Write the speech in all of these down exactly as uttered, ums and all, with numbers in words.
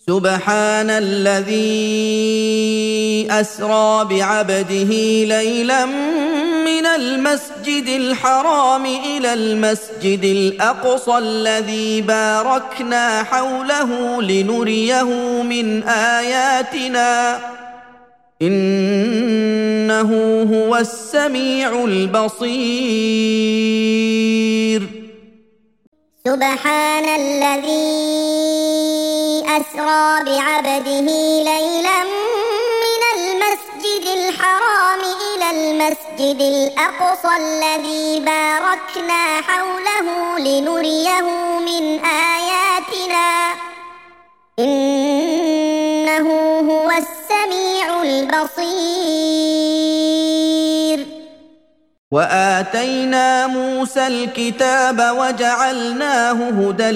سبحان الذي أسرى بعبده ليلا من المسجد الحرام إلى المسجد الأقصى الذي باركنا حوله لنريه من آياتنا إنه هو السميع البصير. سبحان الذي أسرى بعبده ليلا من المسجد الحرام إلى المسجد الأقصى الذي باركنا حوله لنريه من آياتنا إنه هو السميع البصير. وآتينا موسى الكتاب وجعلناه هدى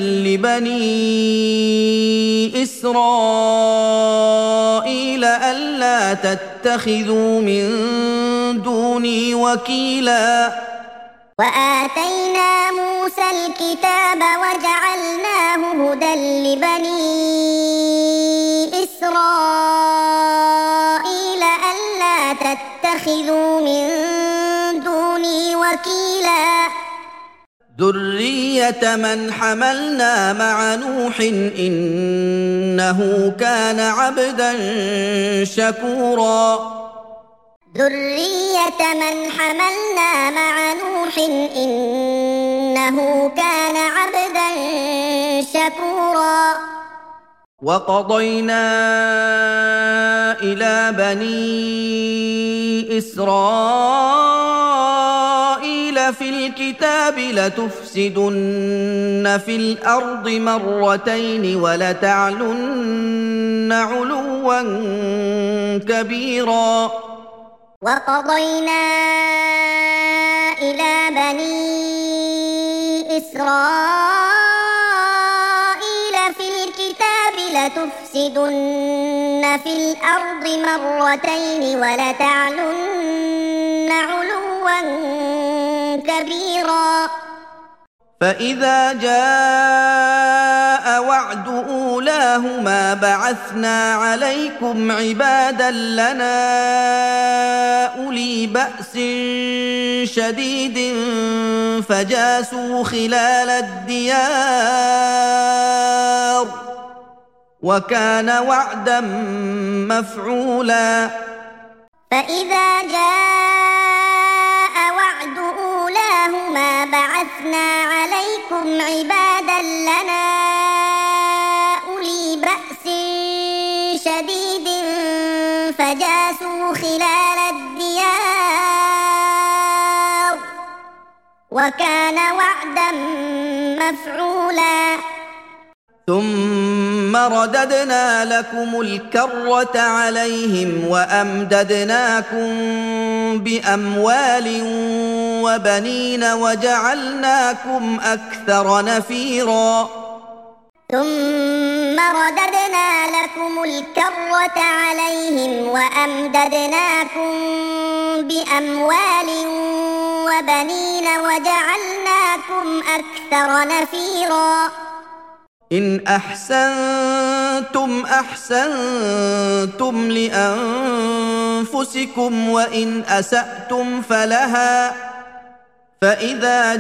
لبني إسرائيل ألا تتخذوا من دوني وكيلا. وآتينا موسى الكتاب وجعلناه هدى لبني إسرائيل ألا تتخذوا من دوني وكيلا. ذرية من حملنا مع نوح إنه كان عبدا شكورا. ذرية من حملنا مع نوح إنه كان عبدا شكورا. وقضينا إلى بني إسرائيل في الكتاب لتفسدن في الأرض مرتين ولتعلن علوا كبيرا. وقضينا إلى بني إسرائيل في الكتاب لتفسدن في الأرض مرتين ولتعلن علوا كبيرا. فإذا جاء وعد أولاهما بعثنا عليكم عبادا لنا أولي بأس شديد فجاسوا خلال الديار وكان وعدا مفعولا. فإذا جاء وعد أولاهما بعثنا عليكم عبادا لنا أولي بأس شديد فجاسوا خلال الديار وكان وعدا مفعولا. ثم رددنا لكم الكرة عليهم وأمددناكم بأموال وبنين وجعلناكم أكثر نفيرا. ثم رددنا لكم الكرة عليهم وأمددناكم بأموال وبنين وجعلناكم أكثر نفيرا. إن أحسنتم أحسنتم لأنفسكم وإن أسأتم فلها فإذا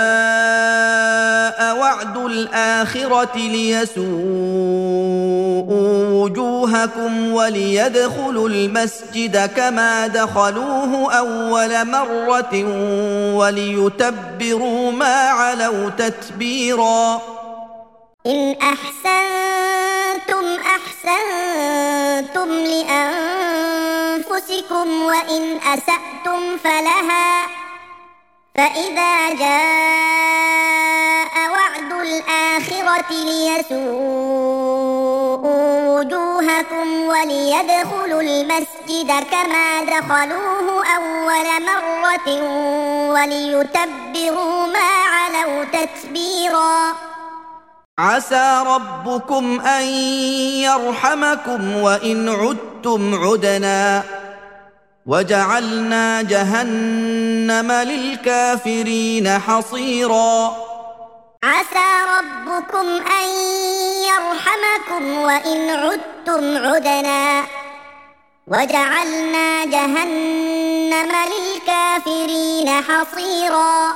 جاء وعد الآخرة ليسوءوا وجوهكم وليدخلوا المسجد كما دخلوه أول مرة وليتبروا ما علوا تتبيرا. إن أحسنتم أحسنتم لأنفسكم وإن أسأتم فلها فإذا جاء وعد الآخرة ليسوءوا وجوهكم وليدخلوا المسجد كما دخلوه أول مرة وليتبروا ما علوا تتبيرا. عسى ربكم أن يرحمكم وإن عدتم عدنا وجعلنا جهنم للكافرين حصيرا. عسى ربكم أن يرحمكم وإن عدتم عدنا وجعلنا جهنم للكافرين حصيرا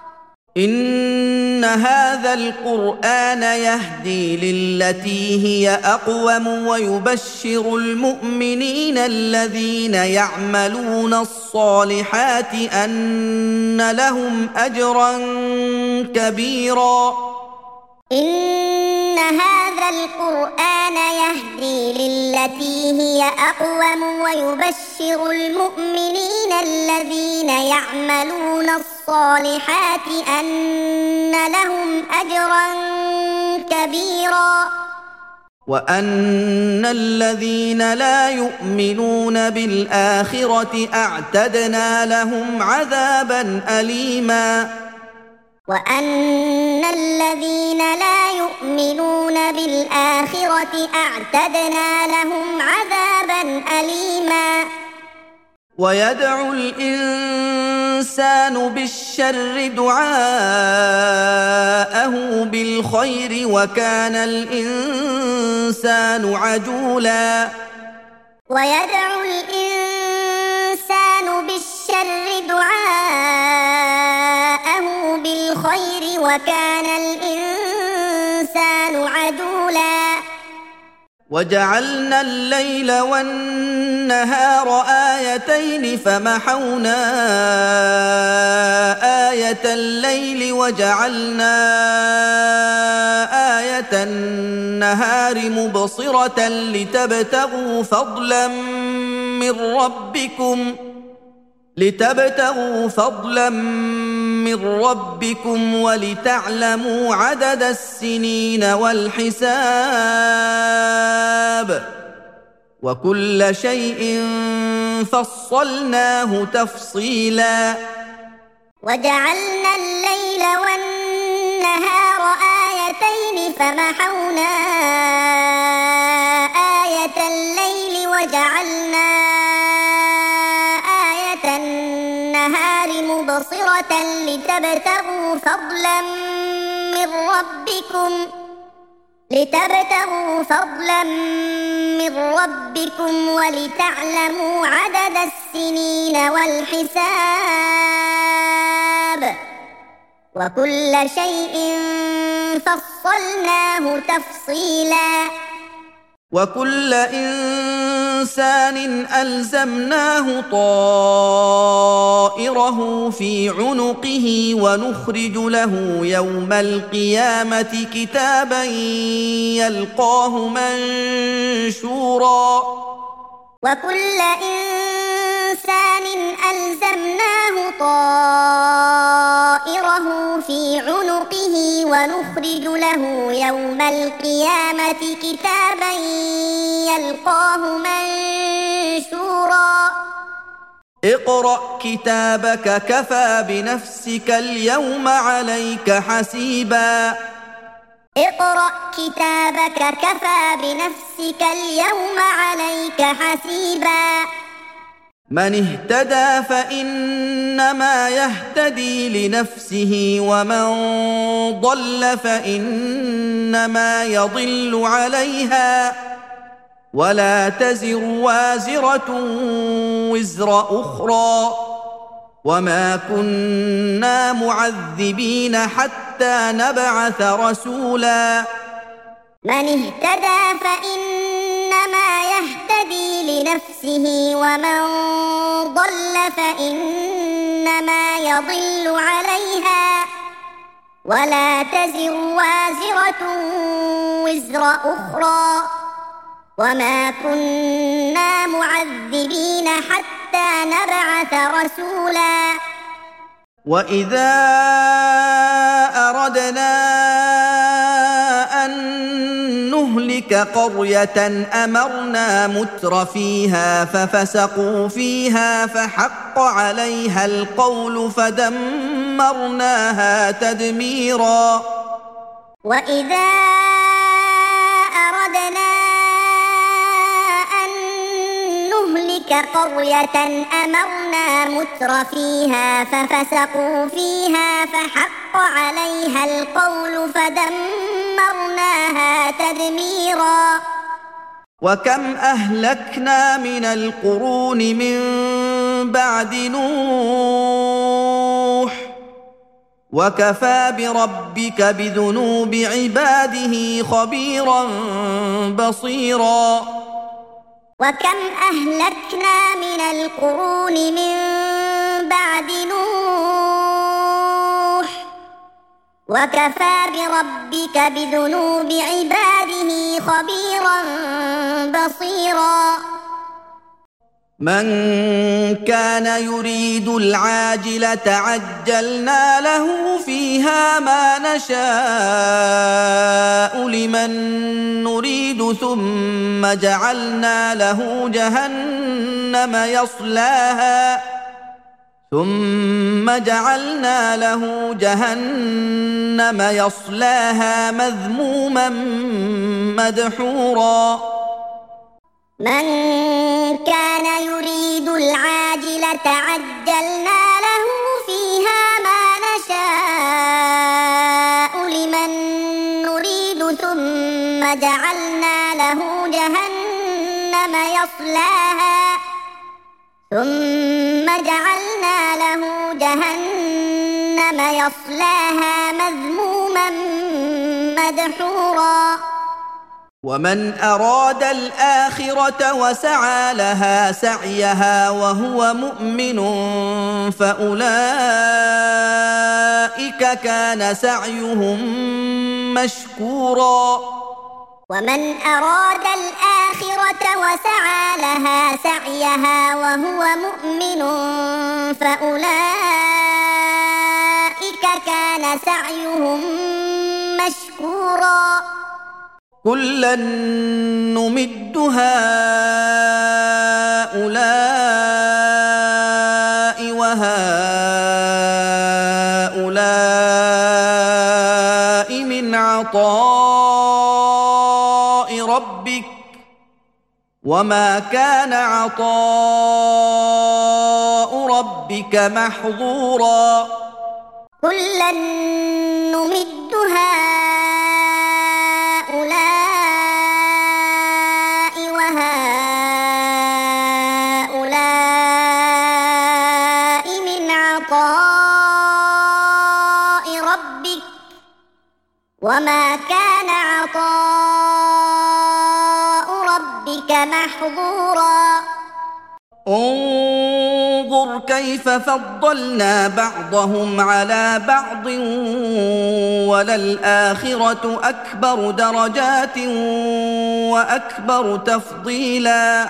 إن هذا القرآن يهدي للتي هي أقوم ويبشر المؤمنين الذين يعملون الصالحات أن لهم أجرا كبيرا إن هذا القرآن يهدي للتي هي أقوم ويبشر المؤمنين الذين يعملون الصالحات أن لهم أجرا كبيرا وأن الذين لا يؤمنون بالآخرة أعتدنا لهم عذابا أليما وأن الذين لا يؤمنون بالآخرة أعتدنا لهم عذابا أليما ويدعو الإنسان بالشر دعاءه بالخير وكان الإنسان عجولا ويدعو الإنسان بالشر دعاءه بالخير وكان الإنسان عجولا وجعلنا الليل والنهار آيتين فمحونا آية الليل وجعلنا آية النهار مبصرة لتبتغوا فضلا من ربكم لتبتغوا فضلا من ربكم ولتعلموا عدد السنين والحساب وكل شيء فصلناه تفصيلا وجعلنا الليل والنهار آيتين فمحونا آية الليل وجعلنا آية النهار مبصرة لتبتغوا فضلا من ربكم لتبتغوا فضلا من ربكم ولتعلموا عدد السنين والحساب وكل شيء فصلناه تفصيلا وكل إنسان ألزمناه طائره في عنقه ونخرج له يوم القيامة كتابا يلقاه منشورا وكل إنسان ألزمناه طائره في عنقه ونخرج له يوم القيامة كتابا يلقاه منشورا اقرأ كتابك كفى بنفسك اليوم عليك حسيبا اقرأ كتابك كفى بنفسك اليوم عليك حسيبا من اهتدى فإنما يهتدي لنفسه ومن ضل فإنما يضل عليها ولا تزر وازرة وزر أخرى وما كنا معذبين حتى نبعث رسولا من اهتدى فإنما يهتدي لنفسه ومن ضل فإنما يضل عليها ولا تزر وازرة وزر أخرى وما كنا معذبين حتى نبعث رسولا وإذا أردنا أن نهلك قرية أمرنا متر فيها ففسقوا فيها فحق عليها القول فدمرناها تدميرا وإذا أردنا أن نهلك قرية أمرنا متر فيها ففسقوا فيها فحق فحق عليها القول فدمرناها تدميرا وكم أهلكنا من القرون من بعد نوح وكفى بربك بذنوب عباده خبيرا بصيرا وكم أهلكنا من القرون من بعد نوح وكفى بربك بذنوب عباده خبيرا بصيرا من كان يريد العاجلة عجلنا له فيها ما نشاء لمن نريد ثم جعلنا له جهنم يصلاها ثم جعلنا له جهنم يصلاها مذموما مدحورا من كان يريد العاجلة عجلنا له فيها ما نشاء لمن نريد ثم جعلنا له جهنم يصلاها ثم جعلنا له جهنم يصلاها مذموما مدحورا ومن أراد الآخرة وسعى لها سعيها وهو مؤمن فأولئك كان سعيهم مشكورا ومن أراد الآخرة وسعى لها سعيها وهو مؤمن فأولئك كان سعيهم مشكورا كلا نمد هؤلاء وهؤلاء من عطاء ربك وما كان عطاء ربك محظورا كلا نمد هؤلاء وهؤلاء من عطاء ربك وما كان عطاء ربك محظورا انظر كيف فضلنا بعضهم على بعض وللآخرة أكبر درجات وأكبر تفضيلا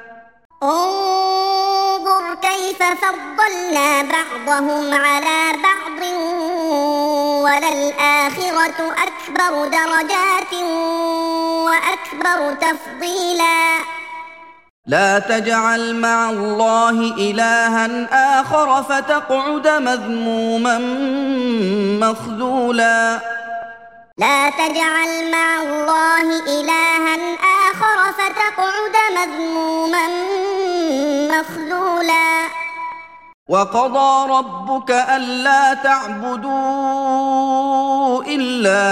انظر كيف فضلنا بعضهم على بعض وللآخرة أكبر درجات وأكبر تفضيلا لا تجعل مع الله إلها آخر فتقعد مذموما مخذولا لا تجعل مع الله إلها آخر فتقعد مذموما مخذولا وقضى ربك ألا تعبدوا إلا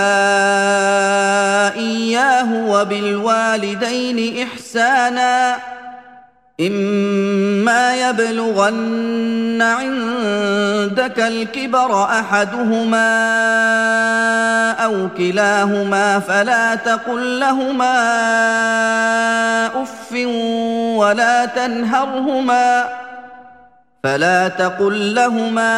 إياه وبالوالدين إحسانا إما يبلغن عندك الكبر أحدهما أو كلاهما فلا تقل لهما أف ولا تنهرهما فلا تقل لهما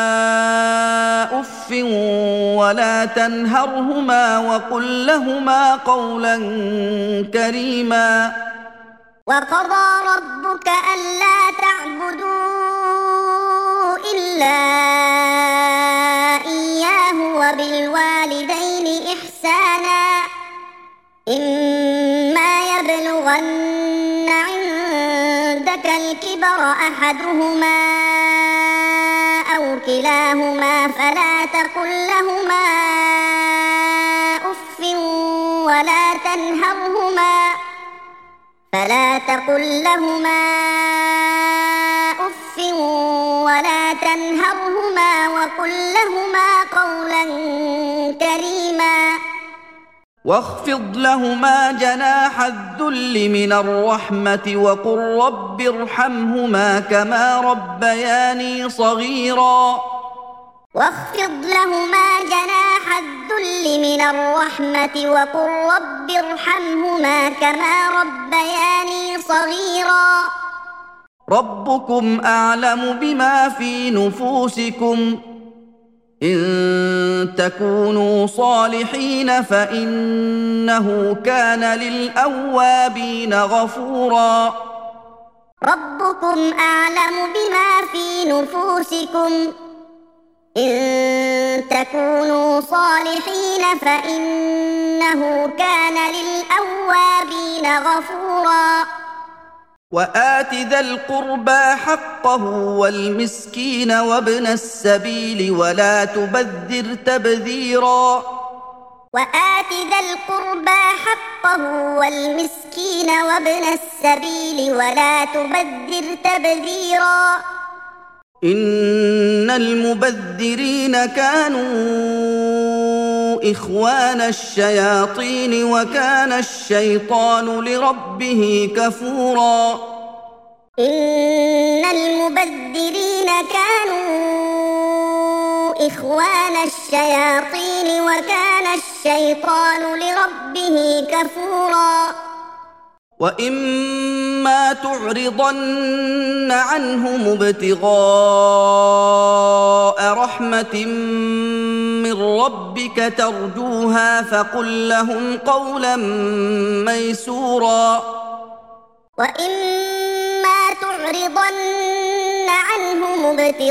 أف ولا تنهرهما وقل لهما قولا كريما وقضى ربك ألا تعبدوا إلا إياه وبالوالدين إحسانا إما يبلغن عندك الكبر أحدهما أو كلاهما فلا تقل لهما أف ولا تنهرهما فلا تقل لهما أف ولا تنهرهما وقل لهما قولا كريما واخفض لهما جناح الذل من الرحمة وقل رب ارحمهما كما ربياني صغيرا واخفض لهما جناح الذل من الرحمة وقل رب ارحمهما كما ربياني صغيرا ربكم أعلم بما في نفوسكم إن تكونوا صالحين فإنه كان للأوابين غفورا ربكم أعلم بما في نفوسكم إن تكونوا صالحين فإنه كان للأوابين غفورا وآت ذا القربى حقه والمسكين وابن السبيل ولا تبذر تبذيرا وآت ذا القربى حقه والمسكين وابن السبيل ولا تبذر تبذيرا إن المبذرين كانوا إخوان الشياطين وكان الشيطان لربه كفورا إن المبذرين كانوا إخوان الشياطين وكان الشيطان لربه كفورا وإما تعرضن عنهم ابتغاء رحمة من ربك ترجوها فقل لهم قولا ميسورا وإما تعرضن عنهم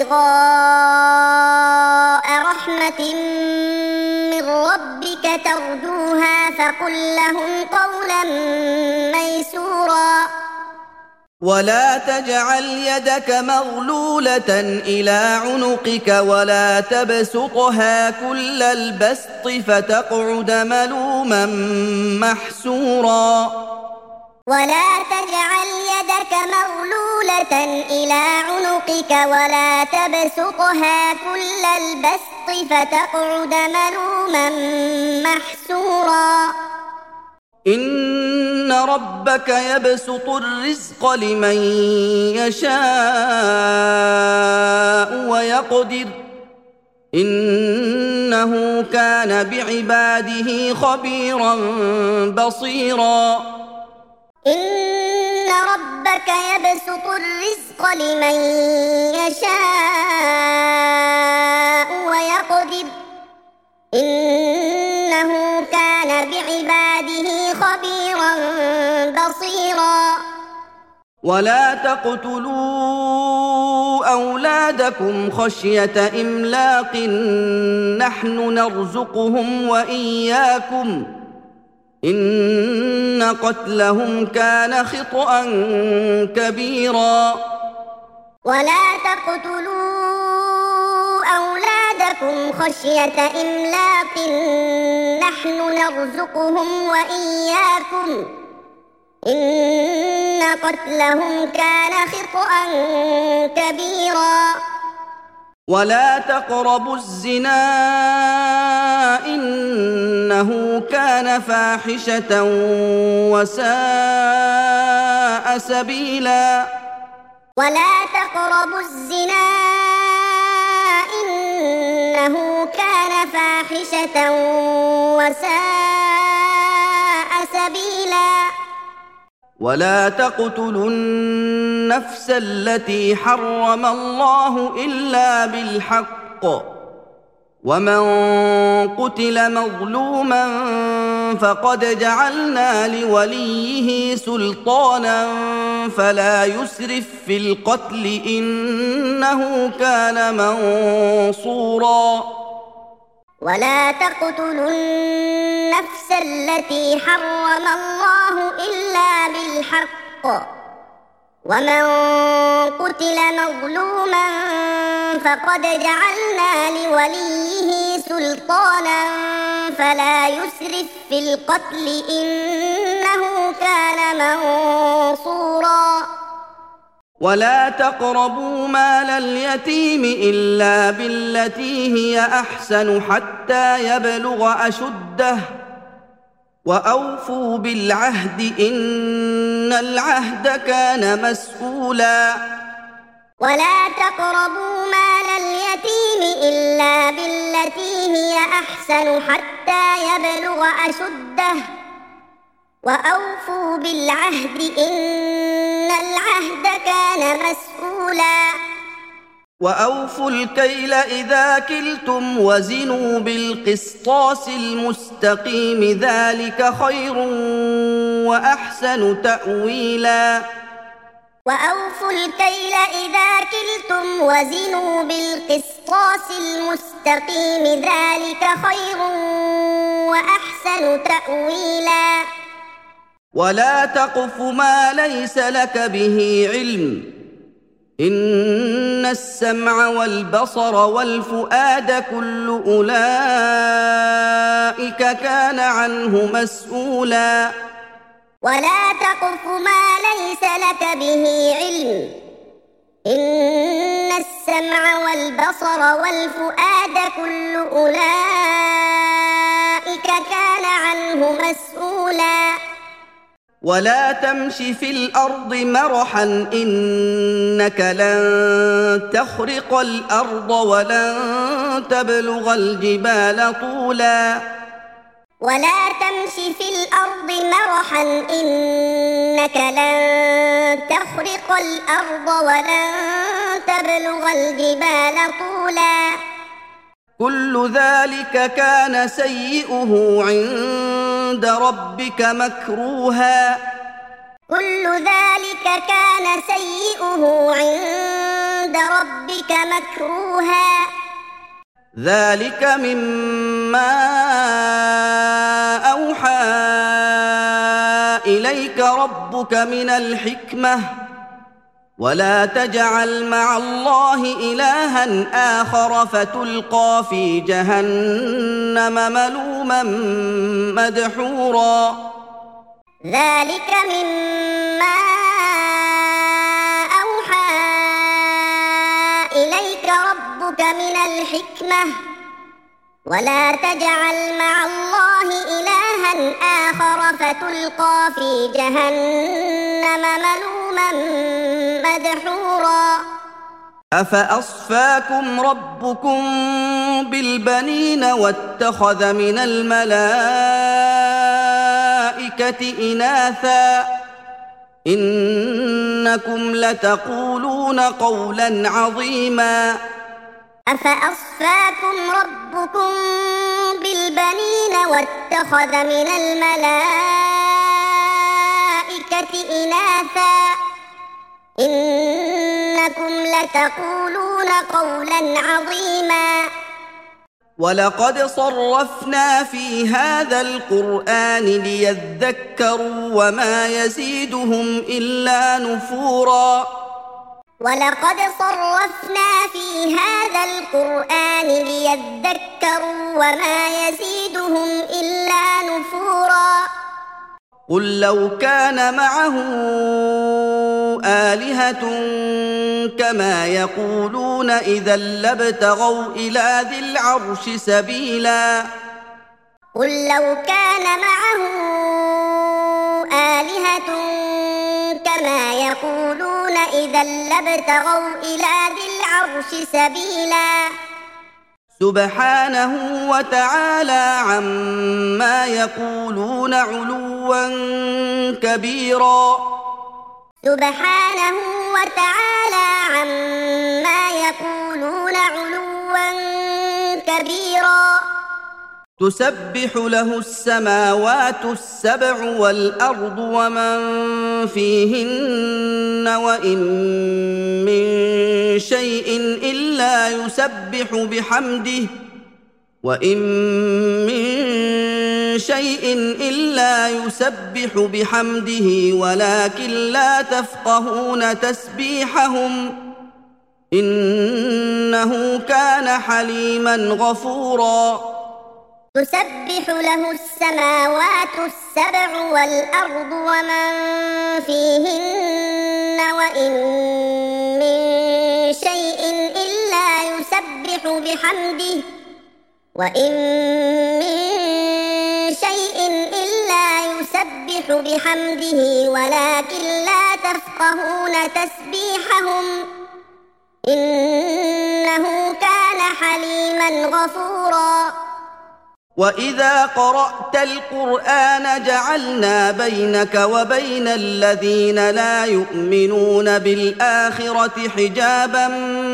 ابتغاء رحمة من ربك ترجوها فقل لهم قولا ميسورا ولا تجعل يدك مغلولة إلى عنقك ولا تبسطها كل البسط فتقعد ملوما محسورا ولا تجعل يدك مغلولة إلى عنقك ولا تبسطها كل البسط فتقعد ملوما محسورا إن ربك يبسط الرزق لمن يشاء ويقدر إنه كان بعباده خبيرا بصيرا إن ربك يبسط الرزق لمن يشاء ويقدر إنه كان بعباده خبيرا بصيرا ولا تقتلوا أولادكم خشية إملاق نحن نرزقهم وإياكم إن قتلهم كان خطأ كبيرا ولا تقتلوا أولادكم خشية إملاق نحن نرزقهم وإياكم إن قتلهم كان خطأ كبيرا ولا تقربوا الزنا إنه كان فاحشة وساء سبيلا ولا تقربوا الزنا إنه كان فاحشة وساء سبيلا ولا تقتلوا النفس التي حرم الله إلا بالحق ومن قتل مظلوما فقد جعلنا لوليه سلطانا فلا يسرف في القتل إنه كان منصورا ولا تقتلوا النفس التي حرم الله إلا بالحق ومن قتل مظلوما فقد جعلنا لوليه سلطانا فلا يسرف في القتل إنه كان منصورا ولا تقربوا مال اليتيم إلا بالتي هي أحسن حتى يبلغ أشده وأوفوا بالعهد إن العهد كان مسؤولا ولا تقربوا مال اليتيم إلا بالتي هي أحسن حتى يبلغ أشده وأوفوا بالعهد إن العهد كان مسؤولا وأوفوا الكيل إذا كلتم وزنوا بالقسطاس المستقيم ذلك خير وأحسن تأويلا وأوفوا الكيل إذا كلتم وزنوا بالقسطاس المستقيم ذلك خير وأحسن تأويلا ولا تقف ما ليس لك به علم إن السمع والبصر والفؤاد كل أولئك كان عنه مسؤولا ولا تقف ما ليس لك به علم إن السمع والبصر والفؤاد كل أولئك كان عنه مسؤولا ولا تمش في الأرض مرحا إنك لن تخرق الأرض ولن تبلغ الجبال طولا ولا تمش في الأرض مرحا إنك لن تخرق الأرض ولن تبلغ الجبال طولا كل ذلك كان سيئه عند ربك مكروها كل ذلك كان سيئه عند ربك مكروها ذلك مما أوحى إليك ربك من الحكمة ولا تجعل مع الله إلها آخر فتلقى في جهنم ملوما مدحورا ذلك مما أوحى إليك ربك من الحكمة ولا تجعل مع الله إلها آخر فتلقى في جهنم ملوما مدحورا أفأصفاكم ربكم بالبنين واتخذ من الملائكة إناثا إنكم لتقولون قولا عظيما أفأصفاكم ربكم بالبنين واتخذ من الملائكة إناثا إنكم لتقولون قولا عظيما ولقد صرفنا في هذا القرآن ليذكروا وما يزيدهم إلا نفورا ولقد صرفنا في هذا القرآن ليذكروا وما يزيدهم إلا نفورا قل لو كان معه آلهة كما يقولون إذا لابتغوا إلى ذي العرش سبيلا قل لو كان معه آلهة كما يقولون إذا لابتغوا إلى ذي العرش سبيلا سبحانه وتعالى عما يقولون علوا كبيرا سبحانه وتعالى عما يقولون علوا كبيرا تسبح له السماوات السبع والأرض ومن فيهن وإن من شيء إلا يسبح بحمده وإن من شيء إلا يسبح بحمده ولكن لا تفقهون تسبيحهم إنه كان حليما غفورا تسبح له السماوات السبع والأرض ومن فيهن وإن بحمده وإن من شيء إلا يسبح بحمده ولكن لا تفقهون تسبيحهم إنه كان حليما غفورا وإذا قرأت القرآن جعلنا بينك وبين الذين لا يؤمنون بالآخرة حجابا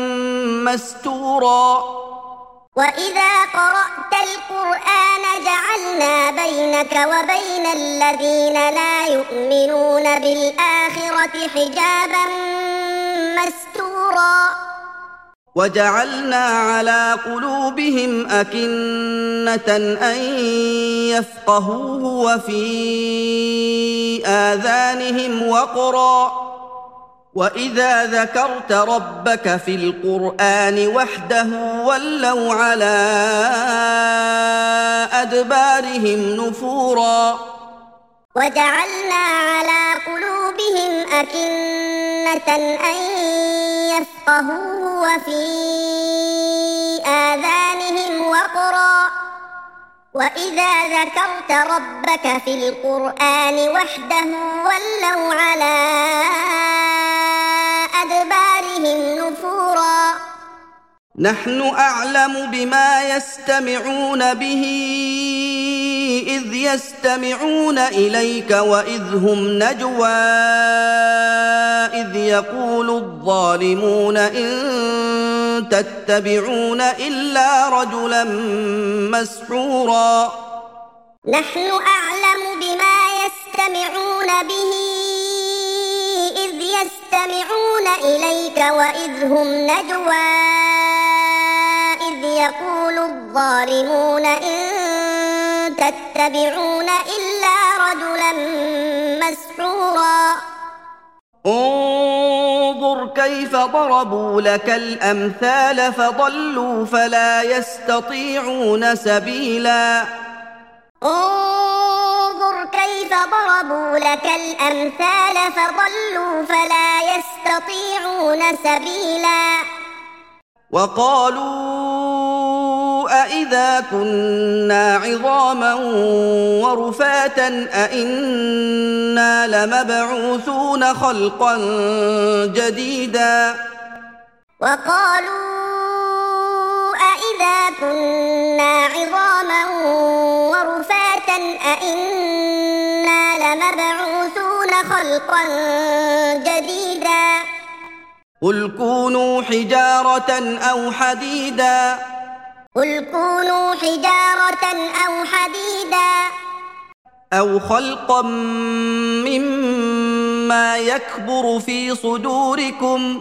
مستورا وإذا قرأت القرآن جعلنا بينك وبين الذين لا يؤمنون بالآخرة حجابا مستورا وجعلنا على قلوبهم أكنة أن يفقهوه وفي آذانهم وقرا وإذا ذكرت ربك في القرآن وحده ولوا على أدبارهم نفورا وجعلنا على قلوبهم أكنة أن يفقهوه وفي آذانهم وقرا وإذا ذكرت ربك في القرآن وحده ولوا على أدبارهم نفورا نحن أعلم بما يستمعون به إذ يستمعون إليك وإذ هم نجوى إذ يقول الظالمون إن تتبعون إلا رجلا مسحورا نحن أعلم بما يستمعون به إذ يستمعون إليك وإذ هم نجوى إذ يقول الظالمون إن تتبعون إلا رجلا مسحورا انظر كيف ضربوا لك الأمثال فضلوا فلا يستطيعون سبيلا انظر كيف ضربوا لك الأمثال فضلوا فلا يستطيعون سبيلا وقالوا أإذا كنا عظاما ورفاتا أإنا لمبعوثون خلقا جديدا وقالوا أإذا كنا عظاما ورفاتا أإنا لمبعوثون خلقا جديدا قل كونوا حجارة أو حديدا قل كونوا حجارة أو حديدا أو خلقا مما يكبر في صدوركم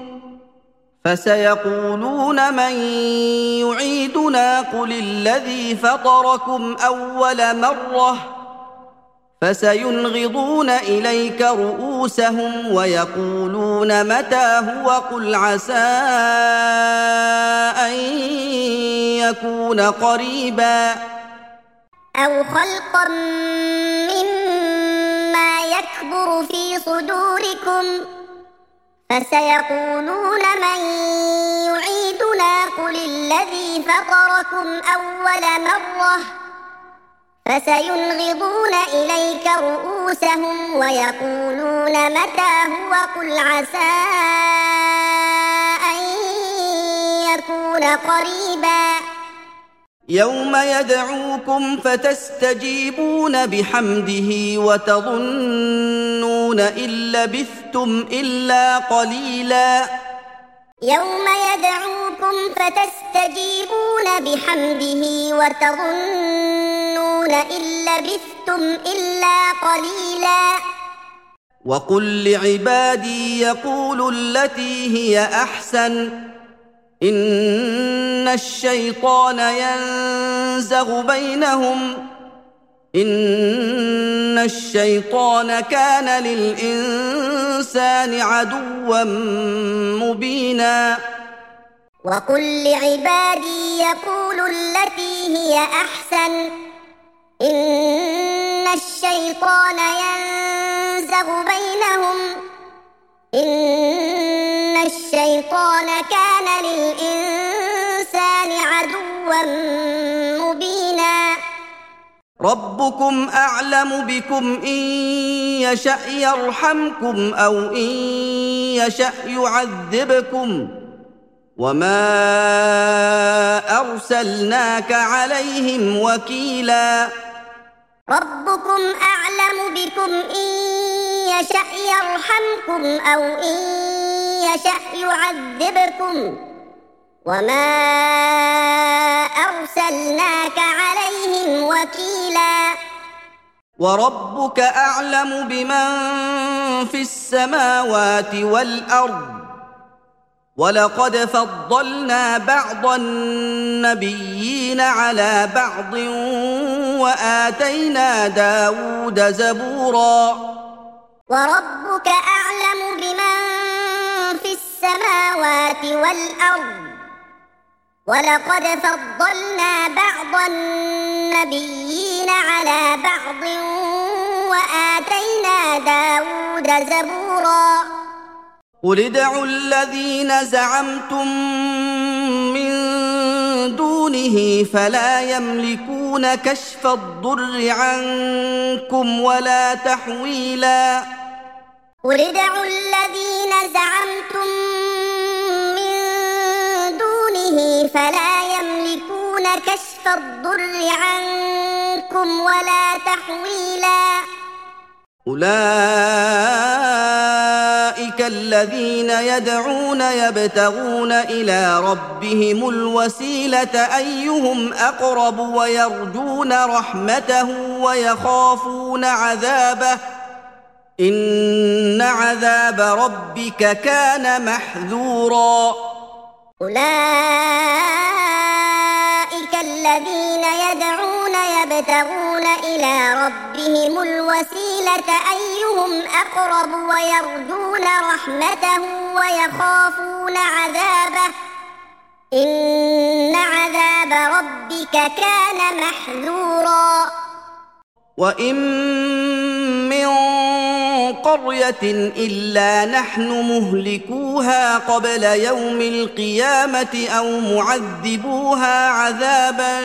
فسيقولون من يعيدنا قل الذي فطركم أول مرة فسينغضون إليك رؤوسهم ويقولون متى هو قل عسى أن يكون قريبا أو خلقا مما يكبر في صدوركم فسيقولون من يعيدنا قل الذي فطركم أول مرة فسينغضون إليك رؤوسهم ويقولون متى هو قل عسى أن يكون قريبا يوم يدعوكم فتستجيبون بحمده وتظنون إن لبثتم إلا قليلا يوم يدعوكم فتستجيبون بحمده وتظنون إن لبثتم إلا قليلا وقل لعبادي يقولوا التي هي أحسن إن الشيطان ينزغ بينهم إن الشيطان كان للإنسان عدوا مبينا وقل لعبادي يقولوا التي هي أحسن إن الشيطان ينزغ بينهم إن الشيطان كان للإنسان عدوا ربكم أعلم بكم إن يشأ يرحمكم أو إن يشأ يعذبكم وما أرسلناك عليهم وكيلا ربكم أعلم بكم إن يشأ يرحمكم أو إن يشأ يعذبكم وما أرسلناك عليهم وكيلا وربك أعلم بمن في السماوات والأرض ولقد فضلنا بعض النبيين على بعض وآتينا داود زبورا وربك أعلم بمن في السماوات والأرض ولقد فضلنا بعض النبيين على بعض وآتينا داود زبورا قل ادعوا الذين زعمتم من دونه فلا يملكون كشف الضر عنكم ولا تحويلا قل ادعوا الذين زعمتم من دونه فلا يملكون كشف الضر عنكم ولا تحويلا أولئك الذين يدعون يبتغون إلى ربهم الوسيلة أيهم أقرب ويرجون رحمته ويخافون عذابه إن عذاب ربك كان محذورا أولئك الذين يدعون يبتغون إلى ربهم الوسيلة أيهم أقرب ويرجون رحمته ويخافون عذابه إن عذاب ربك كان محذورا وإن من قرية إلا نحن مهلكوها قبل يوم القيامة أو معذبوها عذابا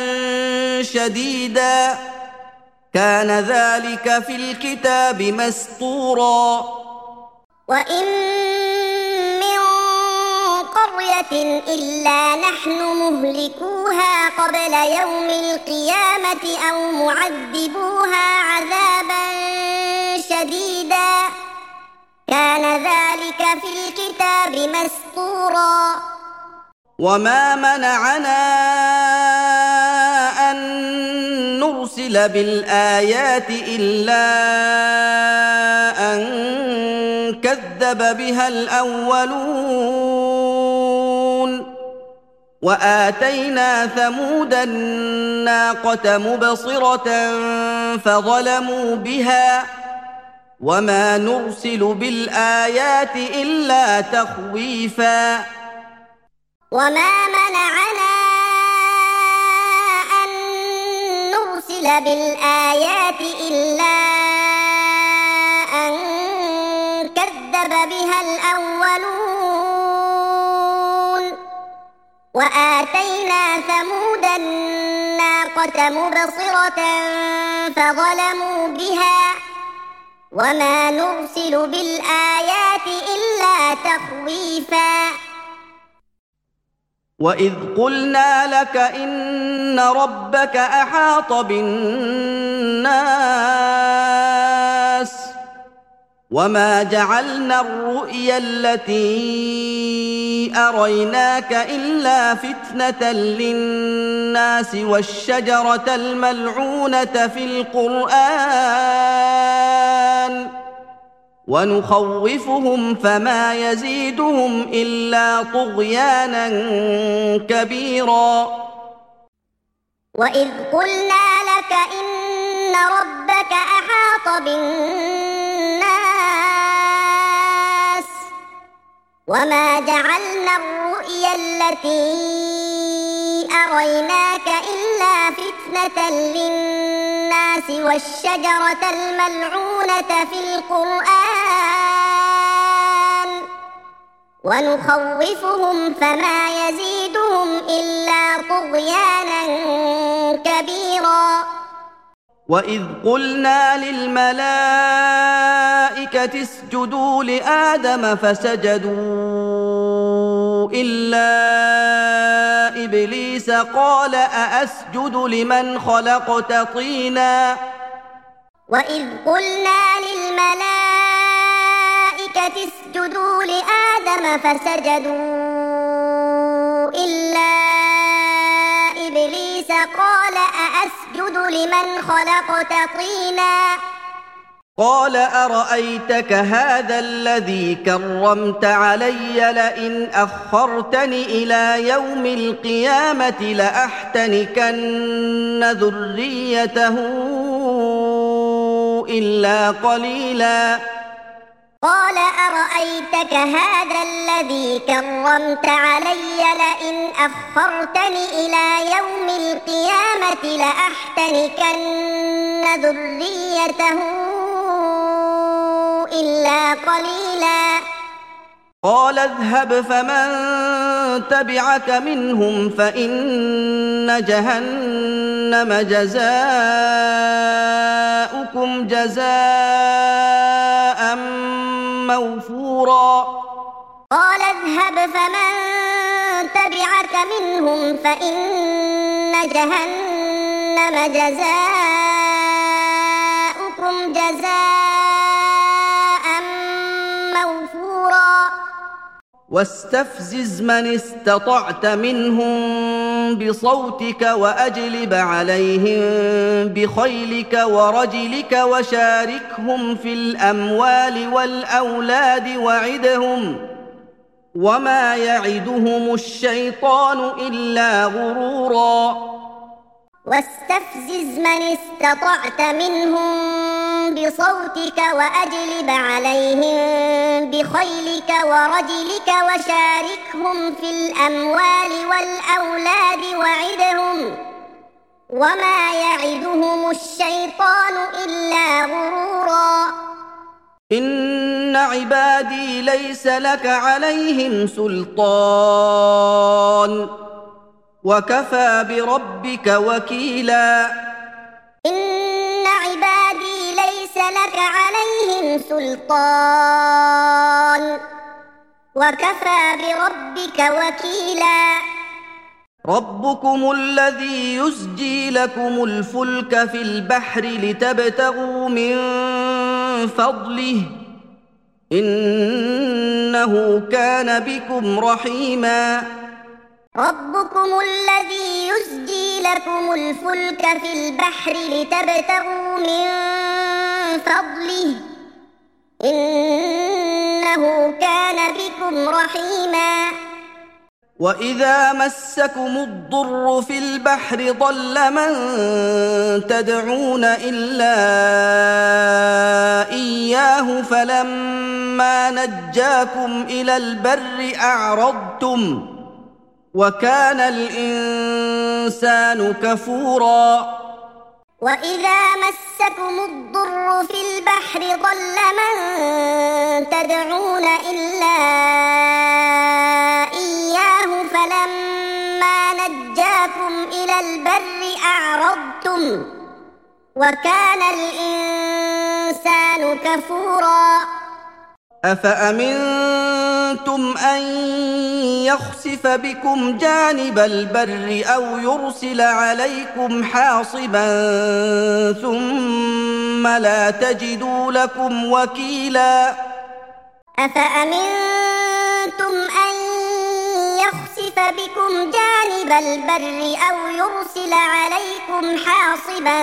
شديدا كان ذلك في الكتاب مسطورا وإن من قرية إلا نحن مهلكوها قبل يوم القيامة أو معذبوها عذابا شديدا كان ذلك في الكتاب مسطورا وما منعنا أن نرسل بالآيات إلا أن كذب بها الأولون وآتينا ثمود الناقة مبصرة فظلموا بها وما نرسل بالآيات إلا تخويفا وما منعنا أن نرسل بالآيات إلا أن كذب بها الأولون وآتينا ثمود الناقة مبصرة فظلموا بها وما نرسل بالآيات إلا تخويفا وإذ قلنا لك إن ربك أحاط بالناس وما جعلنا الرؤيا التي أريناك إلا فتنة للناس والشجرة الملعونة في القرآن ونخوفهم فما يزيدهم إلا طغيانا كبيرا وإذ قلنا لك إن ربك أحاط بالناس وما جعلنا الرؤيا التي أريناك إلا فتنة للناس والشجرة الملعونة في القرآن ونخوفهم فما يزيدهم إلا طغيانا كبيرا وإذ قلنا للملائكة اسجدوا لآدم فسجدوا إلا إبليس قال أأسجد لمن خلقت طينا وإذ قلنا للملائكة اسجدوا لآدم فسجدوا إلا إبليس قال أأسجد لمن خلقت طينا قال أرأيتك هذا الذي كرمت علي لئن أخرتني إلى يوم القيامة لأحتنكن ذريته إلا قليلا قال أرأيتك هذا الذي كرمت علي لئن أخرتني إلى يوم القيامة لأحتنكن ذريته إلا قليلا قال اذهب فمن تبعك منهم فإن جهنم جزاؤكم جزاء موفورا قال اذهب فمن تبعك منهم فإن جهنم جزاؤكم جزاء موفورا واستفزز من استطعت منهم بصوتك وأجلب عليهم بخيلك ورجلك وشاركهم في الأموال والأولاد وعدهم وما يعدهم الشيطان إلا غرورا واستفزز من استطعت منهم بصوتك وأجلب عليهم بخيلك ورجلك وشاركهم في الأموال والأولاد وعدهم وما يعدهم الشيطان إلا غرورا إن عبادي ليس لك عليهم سلطان وكفى بربك وكيلا إن عبادي ليس لك عليهم سلطان وكفى بربك وكيلا ربكم الذي يزجي لكم الفلك في البحر لتبتغوا من فضله إنه كان بكم رحيما ربكم الذي يزجي لكم الفلك في البحر لتبتغوا من فضله إنه كان بكم رحيما وإذا مسكم الضر في البحر ضل من تدعون إلا إياه فلما نجاكم إلى البر أعرضتم وكان الإنسان كفورا وإذا مسكم الضر في البحر ضل من تدعون إلا إياه فلما نجاكم إلى البر أعرضتم وكان الإنسان كفورا أفأمنتم أن يخسف بكم جانب البر أو يرسل عليكم حاصبا ثم لا تجدوا لكم وكيلا أفأمنتم أن يخسف بكم جانب البر أو يرسل عليكم حاصبا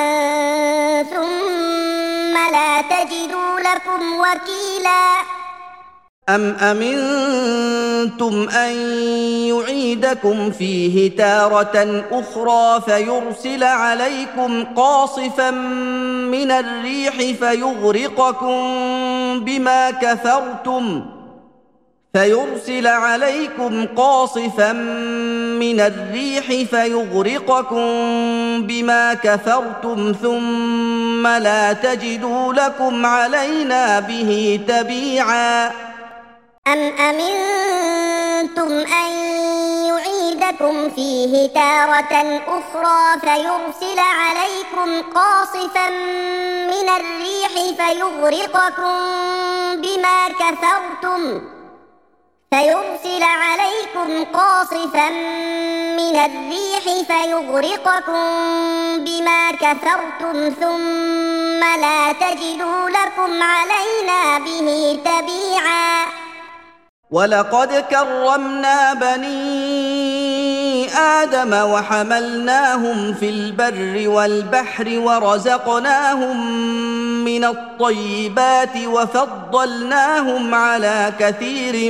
ثم لا تجدوا لكم وكيلا أم أمنتم أن يعيدكم فيه تارة أخرى فيرسل عليكم قاصفا من الريح فيغرقكم بما كفرتم فيرسل عليكم قاصفا من الريح فيغرقكم بما كفرتم ثم لا تجدوا لكم علينا به تبيعا أم أمنتم أن يعيدكم لكم فيه تارة أخرى فيرسل عليكم قاصفا من الريح فيغرقكم بما كفرتم فيرسل عليكم قاصفا من الريح فيغرقكم بما كفرتم ثم لا تجدوا لكم علينا به تبيعا ولقد كرمنا بني آدم وحملناهم في البر والبحر ورزقناهم من الطيبات وفضلناهم على كثير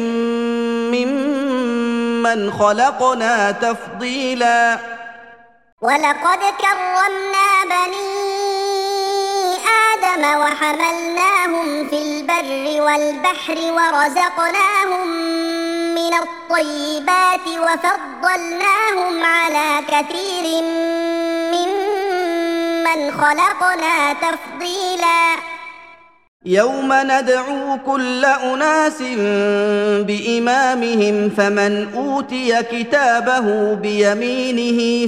ممن خلقنا تفضيلا ولقد كرمنا بني آدم وحملناهم في البر والبحر ورزقناهم من الطيبات وفضلناهم على كثير ممن خلقنا تفضيلا يوم ندعو كل أناس بإمامهم فمن أوتي كتابه بيمينه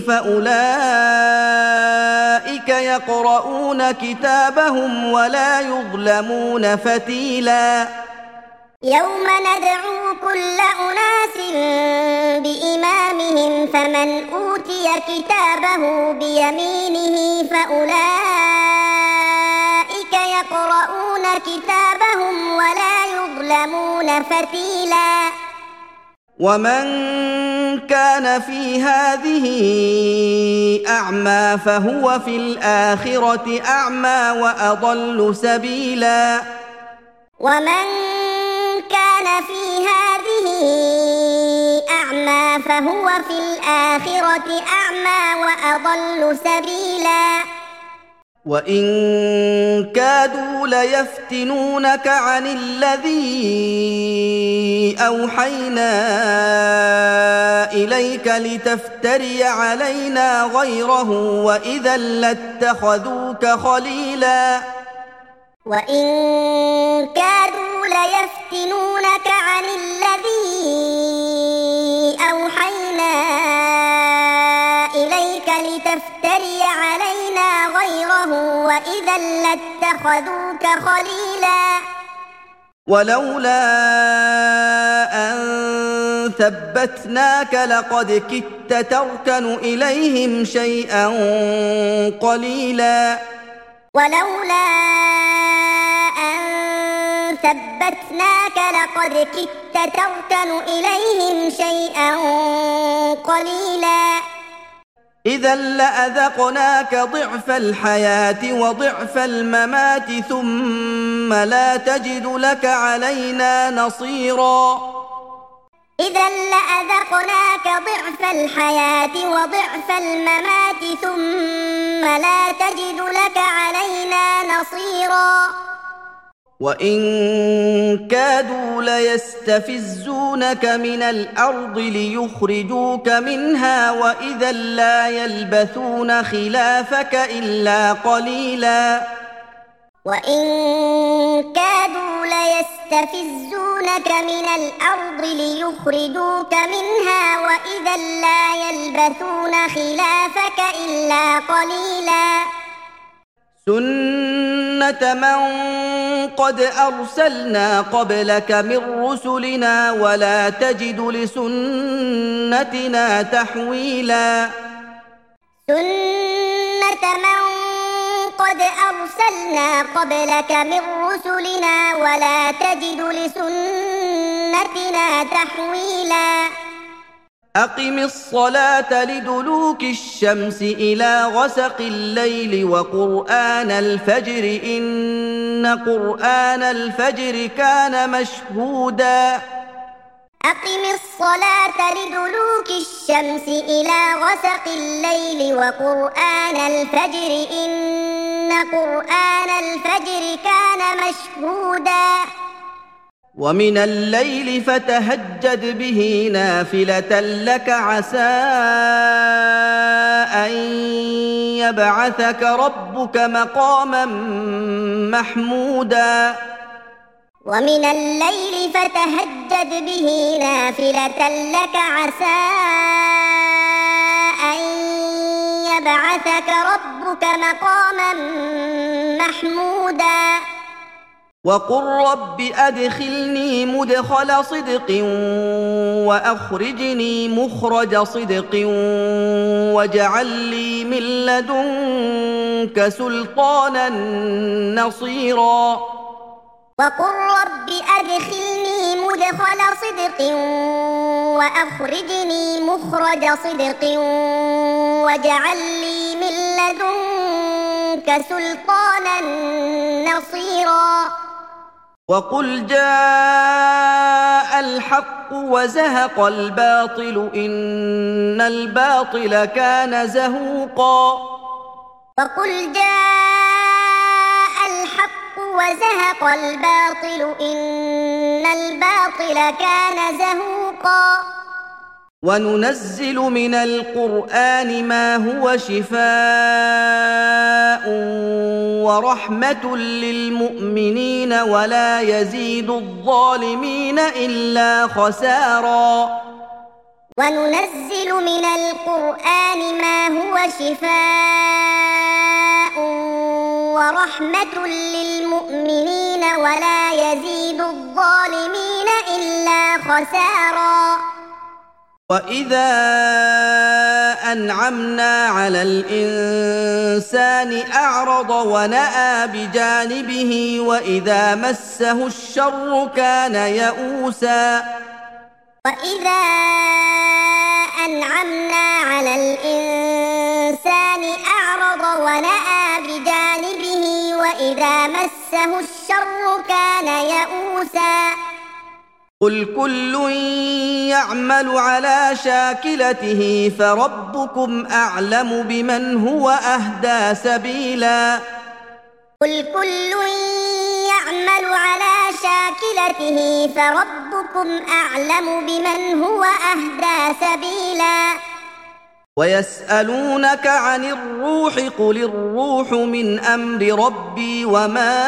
فأولئك يقرؤون كتابهم ولا يظلمون فتيلا يوم ندعو كل أناس بإمامهم فمن أوتي كتابه بيمينه فأولئك يقرؤون كتابهم ولا يظلمون فتيلا ومن كان في هذه أعمى فهو في الآخرة أعمى وأضل سبيلا ومن كان في هذه أعمى فهو في الآخرة أعمى وأضل سبيلا وإن كادوا ليفتنونك عن الذي أوحينا إليك لتفتري علينا غيره وإذا لاتخذوك خليلا وإن كادوا ليفتنونك عن الذي أوحينا إليك لتفتري علينا غيره وإذا لاتخذوك خليلا ولولا أن ثبتناك لقد كدت تركن إليهم شيئا قليلا ولولا أن ثبتناك لقد كدت تركن إليهم شيئا قليلا إذا لأذقناك ضعف الحياة وضعف الممات ثم لا تجد لك علينا نصيرا إذا لأذقناك ضعف الحياة وضعف الممات ثم لا تجد لك علينا نصيرا وإن كادوا ليستفزونك من الأرض ليخرجوك منها وإذا لا يلبثون خلافك إلا قليلا وإن كادوا ليستفزونك من الأرض ليخرجوك منها وإذا لا يلبثون خلافك إلا قليلا سنة من قد أرسلنا قبلك من رسلنا ولا تجد لسنتنا تحويلا سنة من قد أرسلنا قبلك من رسلنا ولا تجد لسنتنا تحويلا أقم الصلاة لدلوك الشمس إلى غسق الليل وقرآن الفجر إن قرآن الفجر كان مشهودا أقم الصلاة لدلوك الشمس إلى غسق الليل وقرآن الفجر إن قرآن الفجر كان مشهودا ومن الليل فتهجد به نافلة لك عسى أن يبعثك ربك مقاما محمودا ومن الليل فتهجد به نافلة لك عسى يبعثك ربك مقاما محمودا وقل رب أدخلني مدخل صدق وأخرجني مخرج صدق واجعل لي من لدنك سلطانا نصيرا وقل رب أدخلني مدخل صدق وأخرجني مخرج صدق واجعل لي من لدنك سلطانا نصيرا وقل جاء الحق وزهق الباطل إن الباطل كان زهوقا وقل جاء الحق وزهق الباطل إن الباطل كان زهوقا وننزل من القرآن ما هو شفاء ورحمة للمؤمنين ولا يزيد الظالمين إلا خسارا وننزل من القرآن ما هو شفاء ورحمة للمؤمنين ولا يزيد الظالمين إلا خسارا وإذا أنعمنا على الإنسان أعرض ونأى بجانبه وإذا مسه الشر كان يئوسا وإذا أنعمنا على الإنسان أعرض ونأى بجانبه وإذا مسه الشر كان يئوسا قل كل يعمل على شاكلته فربكم أعلم بمن هو أهدى سبيلا قل كل يعمل على شاكلته فربكم أعلم بمن هو أهدى سبيلا ويسألونك عن الروح قل الروح من أمر ربي وما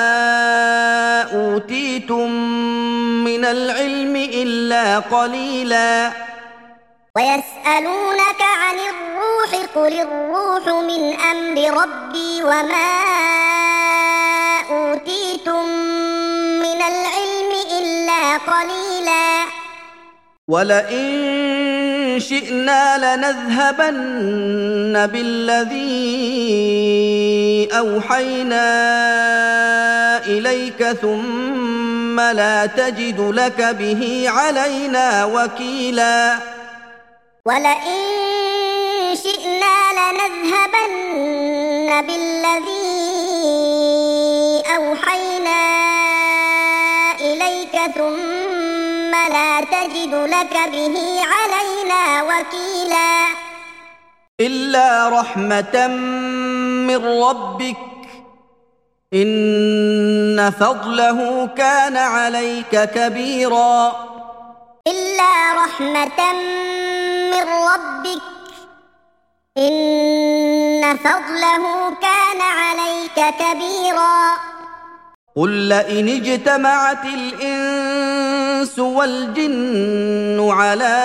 أوتيتم من العلم إلا قليلا ويسألونك عن الروح قل الروح من أمر ربي وما أوتيتم من العلم إلا قليلا ولئن شئنا لنذهبن بالذي أوحينا إليك ثم لا تجد لك به علينا وكيلا ولئن شئنا لنذهبن بالذي أوحينا إليك ثم لا تجد لك به علينا وكيلا إلا رحمة من ربك إن فضله كان عليك كبيرا إلا رحمة من ربك إن فضله كان عليك كبيرا قل لئن اجتمعت الإنس والجن على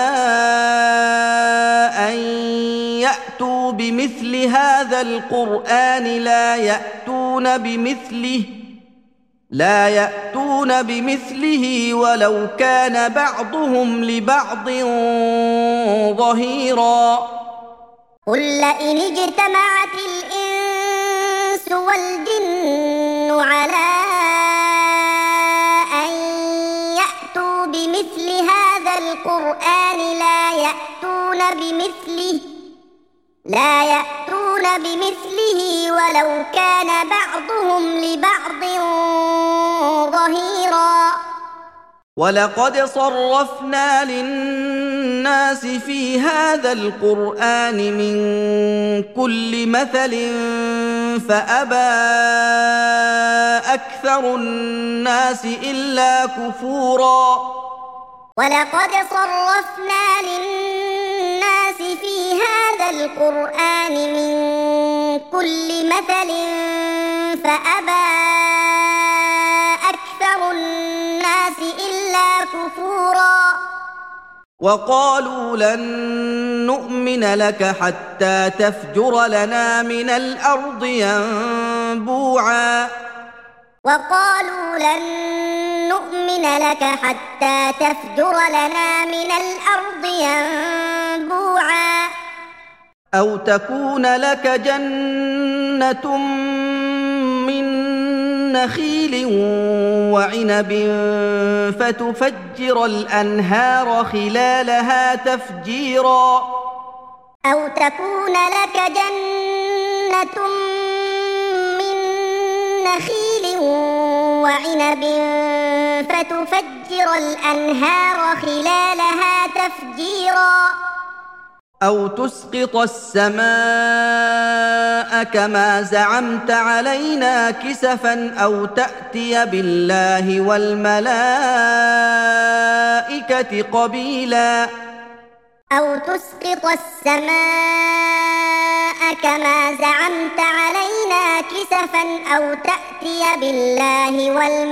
أن يأتوا بمثل هذا القرآن لا يأتون بمثله لا يأتون بمثله ولو كان بعضهم لبعض ظهيرا قل لئن اجتمعت الإنس والجن على أن يأتوا بمثل هذا القرآن لا يأتون بمثله لا يأتون بمثله ولو كان بعضهم لبعض ظهيرا ولقد صرفنا للناس في هذا القرآن من كل مثل فأبى أكثر الناس إلا كفورا ولقد صرفنا للناس في هذا القرآن من كل مثل فأبى أكثر الناس إلا كفورا وقالوا لن نؤمن لك حتى تفجر لنا من الأرض ينبوعا وقالوا لن نؤمن لك حتى تفجر لنا من الأرض ينبوعا أو تكون لك جنة من نخيل وعنب فتفجر الأنهار خلالها تفجيرا أو تكون لك جنة من نخيل وعنب فتفجر الأنهار خلالها تفجيرا أو تسقط السماء كما زعمت علينا كسفا أو تأتي بالله والملائكة قبيلا أو تسقط السماء كما زعمت علينا كسفا أو تأتي بالله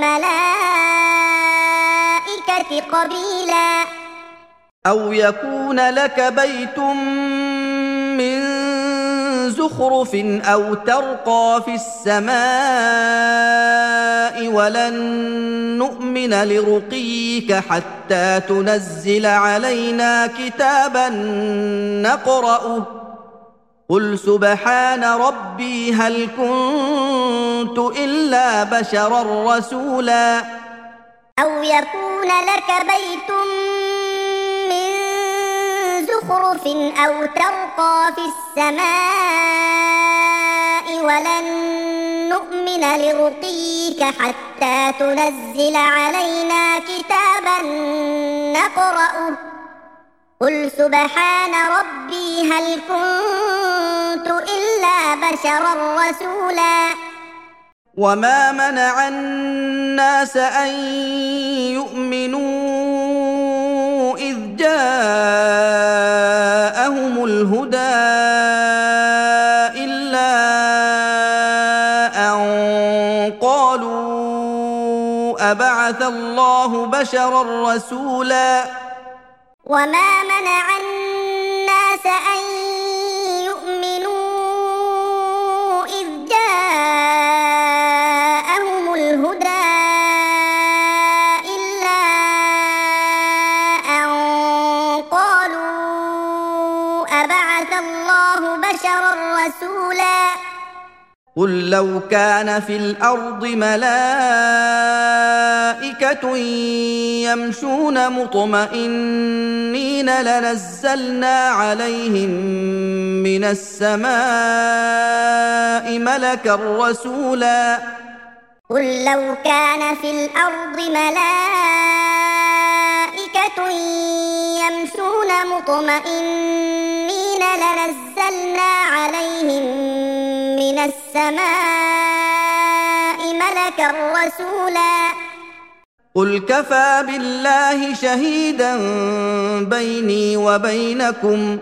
والملائكة قبيلا أو يكون لك بيت من زخرف أو ترقى في السماء ولن نؤمن لرقيك حتى تنزل علينا كتابا نقرأه قل سبحان ربي هل كنت إلا بشرا رسولا أو يكون لك بيت زخرف أو ترقى في السماء ولن نؤمن لرقيك حتى تنزل علينا كتابا نقرأه قل سبحان ربي هل كنت إلا بشرا رسولا وما منع الناس أن يؤمنوا إذ جاءهم الهدى إلا أن قالوا أبعث الله بشرا رسولا وما منع الناس أن يؤمنوا إذ جاءهم الهدى إلا أن قالوا أبعث الله بشرا رسولا قل لو كان في الأرض ملائكة يمشون مطمئنين لنزلنا عليهم من السماء ملكا رسولا قل لو كان في الأرض ملائكة يمشون مطمئنين لنزلنا عليهم من السماء ملكا رسولا قل كفى بالله شهيدا بيني وبينكم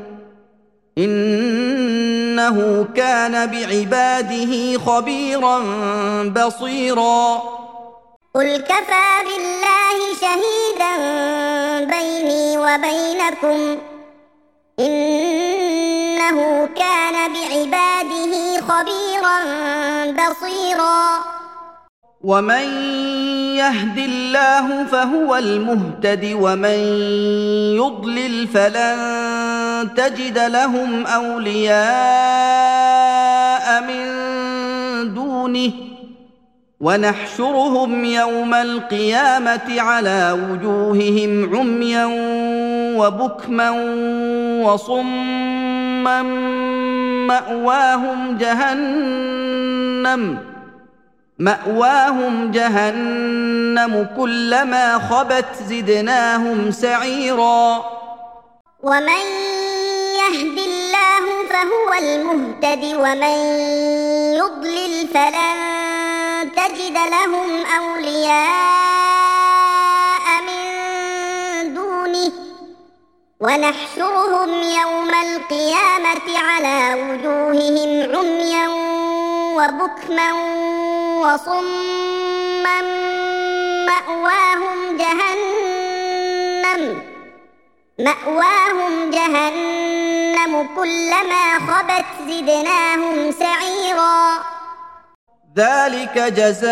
إنه كان بعباده خبيرا بصيرا قل كفى بالله شهيدا بيني وبينكم إنه كان بعباده خبيرا بصيرا ومن يهد الله فهو المهتد ومن يضلل فلن تجد لهم أولياء من دونه ونحشرهم يوم القيامة على وجوههم عميا وبكما وصما مأواهم جهنم مأواهم جهنم كلما خبت زدناهم سعيرا ومن يهد الله فهو المهتد ومن يضلل فلن تجد لهم أولياء من دونه ونحشرهم يوم القيامة على وجوههم عميا وبكما وصما مأواهم جهنم مأواهم جهنم كلما خبت زدناهم سعيرا ذلك جزاؤهم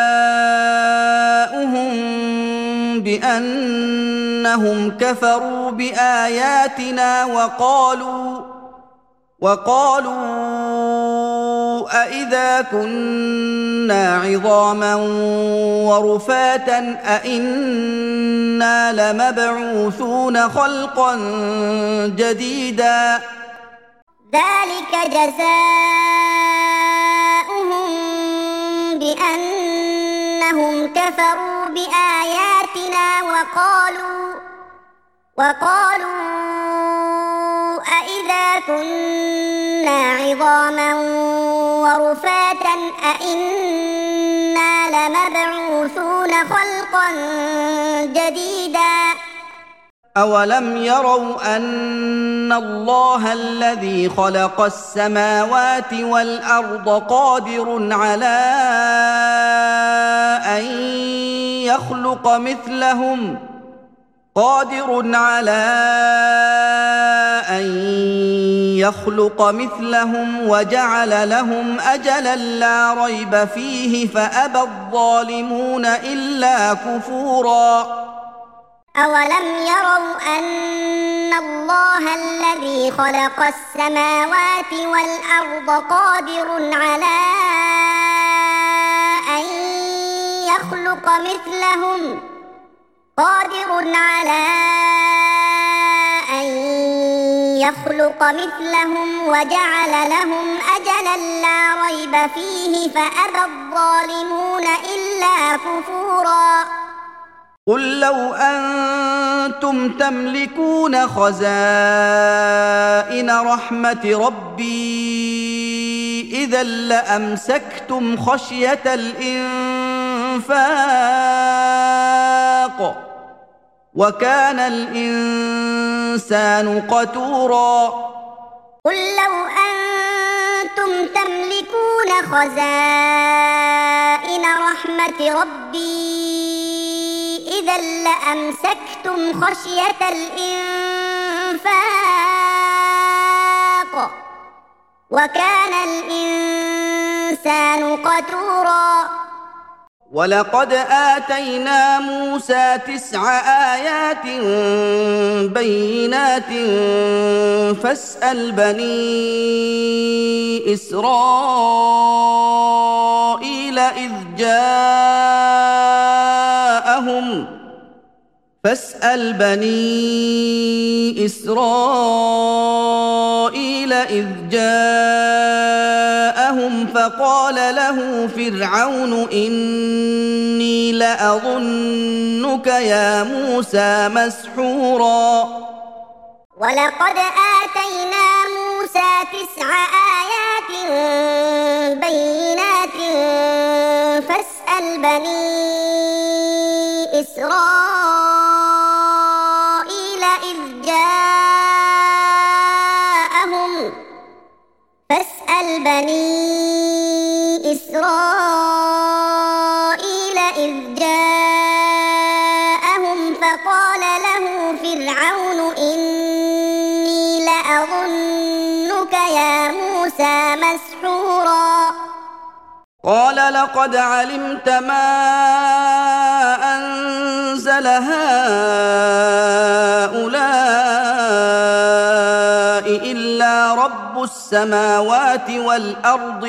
بأنهم كفروا بآياتنا وقالوا وقالوا أإذا كنا عظاما ورفاتا أإنا لمبعوثون خلقا جديدا ذلك جزاؤهم بأنهم كفروا بآياتنا وقالوا وقالوا أإذا كنا عظاما ورفاتا أإنا لمبعوثون خلقا جديدا أولم يروا أن الله الذي خلق السماوات والأرض قادر على أن يخلق مثلهم قادر على أن يخلق مثلهم وجعل لهم أجلا لا ريب فيه فأبى الظالمون إلا كفورا أولم يروا أن الله الذي خلق السماوات والأرض قادر على أن يخلق مثلهم قادر على أن يخلق مثلهم وجعل لهم أجلا لا ريب فيه فأبى الظالمون إلا كفورا قل لو أنتم تملكون خزائن رحمة ربي إذا لأمسكتم خشية الإنفاق وكان الإنسان قتورا قل لو أنتم تملكون خزائن رحمة ربي إذا لأمسكتم خشية الإنفاق وكان الإنسان قتورا ولقد آتينا موسى تسع آيات بينات فاسأل بني إسرائيل إذ جاءهم فاسأل بني إسرائيل إذ جاءهم فقال له فرعون إني لأظنك يا موسى مسحورا ولقد آتينا موسى تسع آيات بينات فاسأل بني إسرائيل إذ جاءهم فاسأل بني إسرائيل إذ جاءهم فقال له فرعون إني لأظنك يا موسى مسحورا قال لقد علمت ما أنزل هؤلاء إلا رب السماوات والأرض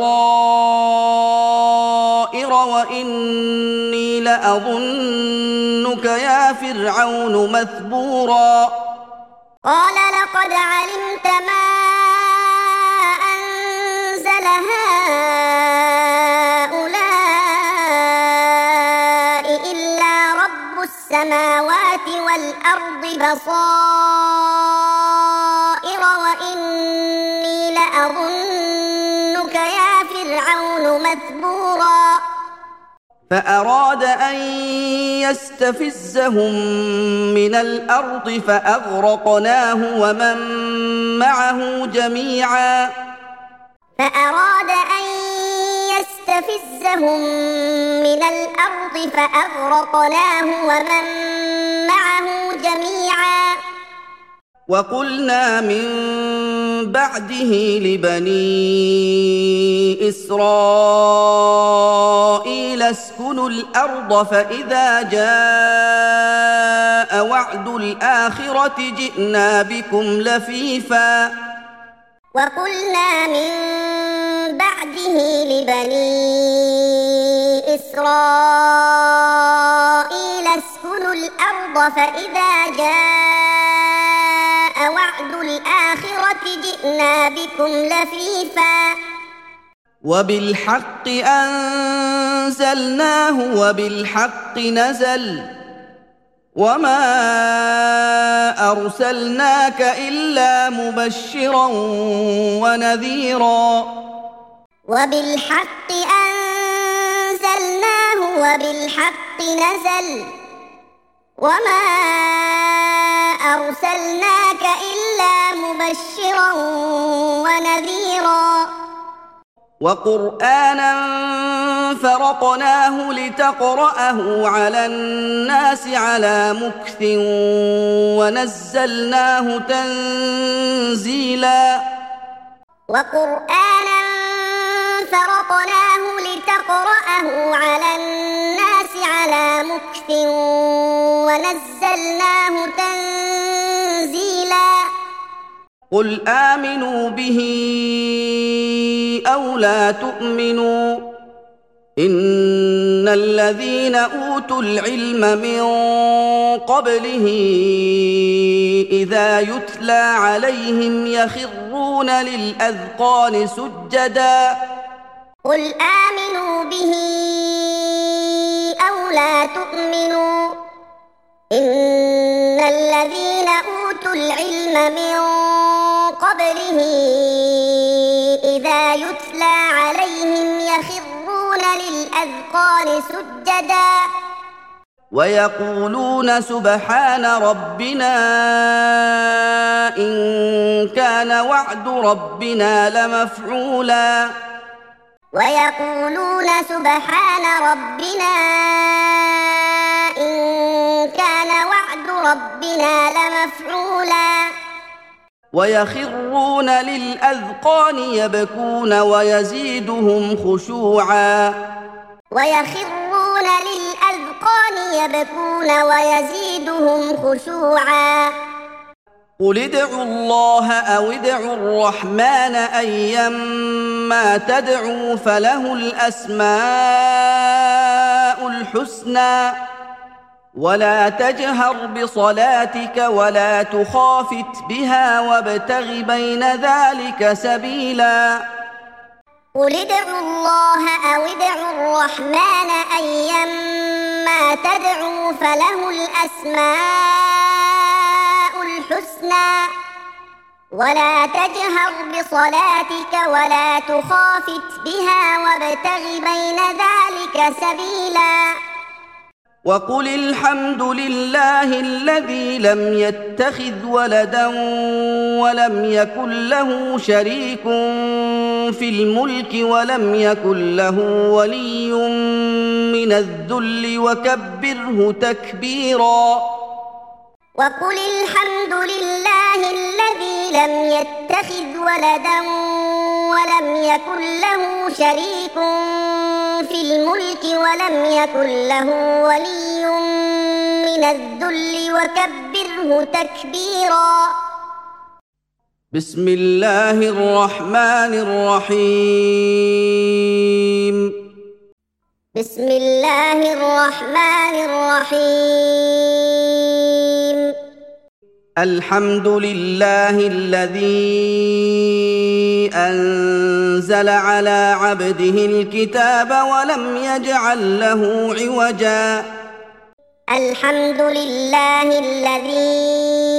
بصائر وإني لأظنك يا فرعون مثبورا قال لقد علمت ما أنزل هؤلاء إلا رب السماوات والأرض بصائر وإني لأظنك يا فرعون مثبورا فأراد أن يستفزهم من الأرض فأغرقناه ومن معه جميعا فأراد أن يستفزهم من الأرض فأغرقناه ومن معه جميعا وقلنا من بعده لبني إسرائيل اسكنوا الأرض فإذا جاء وعد الآخرة جئنا بكم لفيفا وقلنا من بعده لبني إسرائيل اسكنوا الأرض فإذا جاء وعد الآخرة جئنا بكم لفيفا وبالحق أنزلناه وبالحق نزل وما أرسلناك إلا مبشرا ونذيرا وبالحق أنزلناه وبالحق نزل وما أرسلناك إلا مبشرا ونذيرا وقرآنا فرقناه لتقرأه على الناس على مكث ونزلناه تنزيلا وقرآنا فرقناه لتقرأه على الناس على مكث ونزلناه تنزيلا قل آمنوا به أو لا تؤمنوا إن الذين أوتوا العلم من قبله إذا يتلى عليهم يخرون للأذقان سجدا قل آمنوا به أو لا تؤمنوا إن الذين أوتوا العلم من قبله إذا يتلى عليهم يخرون للأذقان سجدا ويقولون سبحان ربنا إن كان وعد ربنا لمفعولا ويقولون سبحان ربنا إن كان وعد ربنا لمفعولا ويخرون للأذقان يبكون ويزيدهم خشوعا ويخرون للأذقان يبكون ويزيدهم خشوعا قل ادعوا الله أو ادعوا الرحمن أيما تدعوا فله الأسماء الحسنى ولا تجهر بصلاتك ولا تخافت بها وابتغ بين ذلك سبيلا قل ادعوا الله أو ادعوا الرحمن أيما تدعوا فله الأسماء الحسنى ولا تجهر بصلاتك ولا تخافت بها وابتغ بين ذلك سبيلا وقل الحمد لله الذي لم يتخذ ولدا ولم يكن له شريك في الملك ولم يكن له ولي من الذل وكبره تكبيرا وقل الحمد لله الذي لم يتخذ ولدا ولم يكن له شريك في الملك ولم يكن له ولي من الذل وكبره تكبيرا بسم الله الرحمن الرحيم بسم الله الرحمن الرحيم الحمد لله الذي أنزل على عبده الكتاب ولم يجعل له عوجا الحمد لله الذي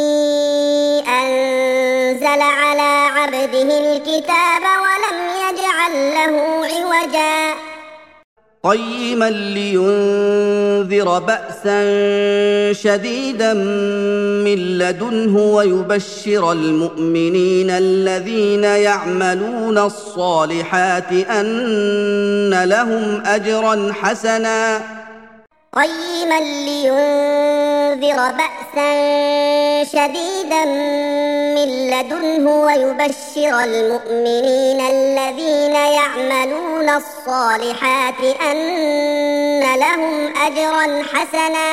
أنزل على عبده الكتاب ولم يجعل له عوجا قيما لينذر بأسا شديدا من لدنه ويبشر المؤمنين الذين يعملون الصالحات أن لهم أجرا حسنا قيما لينذر لينذر بأسا شديدا من لدنه ويبشر المؤمنين الذين يعملون الصالحات أن لهم أجرا حسنا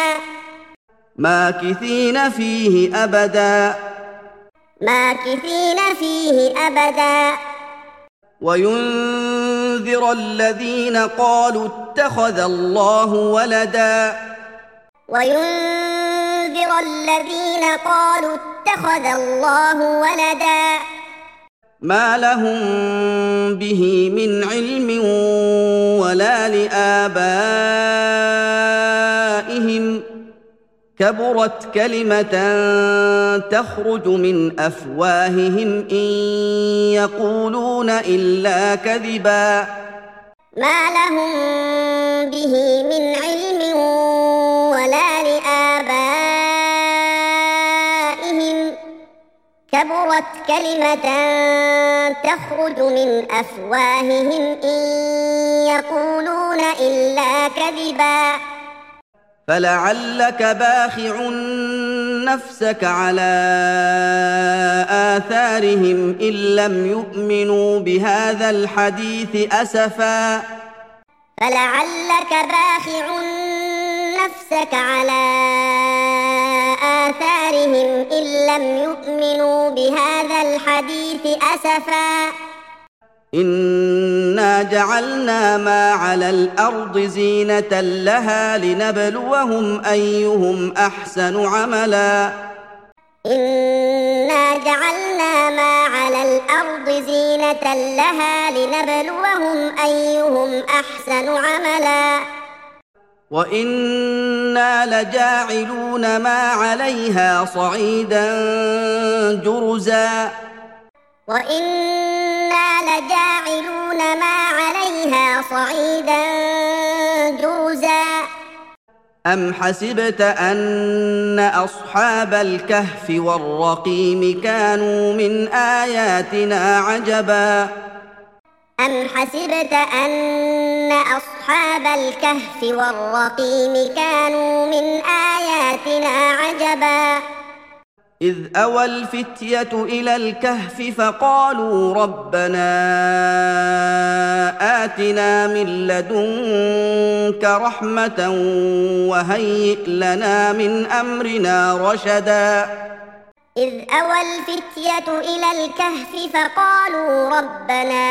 ماكثين فيه أبدا ماكثين فيه أبدا وينذر الذين قالوا اتخذ الله ولدا وينذر الذين قالوا اتخذ الله ولدا ما لهم به من علم ولا لآبائهم كبرت كلمة تخرج من أفواههم إن يقولون إلا كذبا ما لهم به من علم ولا لآبائهم كبرت كلمة تخرج من أفواههم إن يقولون إلا كذبا فلعلك باخع نفسك على آثارهم إن لم يؤمنوا بهذا الحديث أسفا فلعلك باخع نفسك على آثارهم إن لم يؤمنوا بهذا الحديث أسفا إنا جعلنا ما على الأرض زينة لها لنبلوهم أيهم أحسن عملا إنا جعلنا ما على الأرض زينة لها لنبلوهم أيهم أحسن عملا وإنا لجاعلون ما عليها صعيدا جرزا وإنا لجاعلون ما عليها صعيدا جرزا أم حسبت أن أصحاب الكهف والرقيم كانوا من آياتنا عجبا أم حسبت أن أصحاب الكهف والرقيم كانوا من آياتنا عجبا إذ أوى الفتية إلى الكهف فقالوا ربنا آتنا من لدنك رحمة وهيئ لنا من أمرنا رشدا إذ أوى الفتية إلى الكهف فقالوا ربنا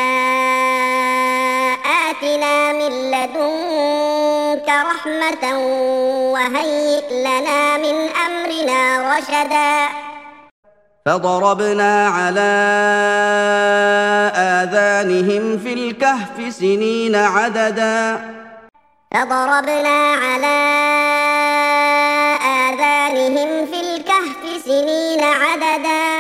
آتنا من لدنك رحمة وهيئ لنا من أمرنا رشدا فضربنا على آذانهم في الكهف سنين عددا فضربنا على آذانهم في الكهف سنين عددا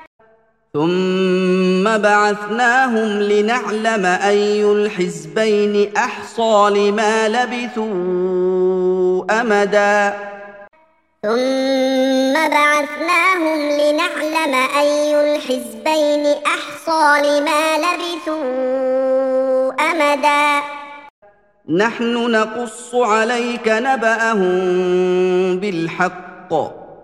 ثم بعثناهم لنعلم أي الحزبين أحصى لما لبثوا أمدا ثم بعثناهم لنعلم أي الحزبين أحصى لما لبثوا أمدا نحن نقص عليك نبأهم بالحق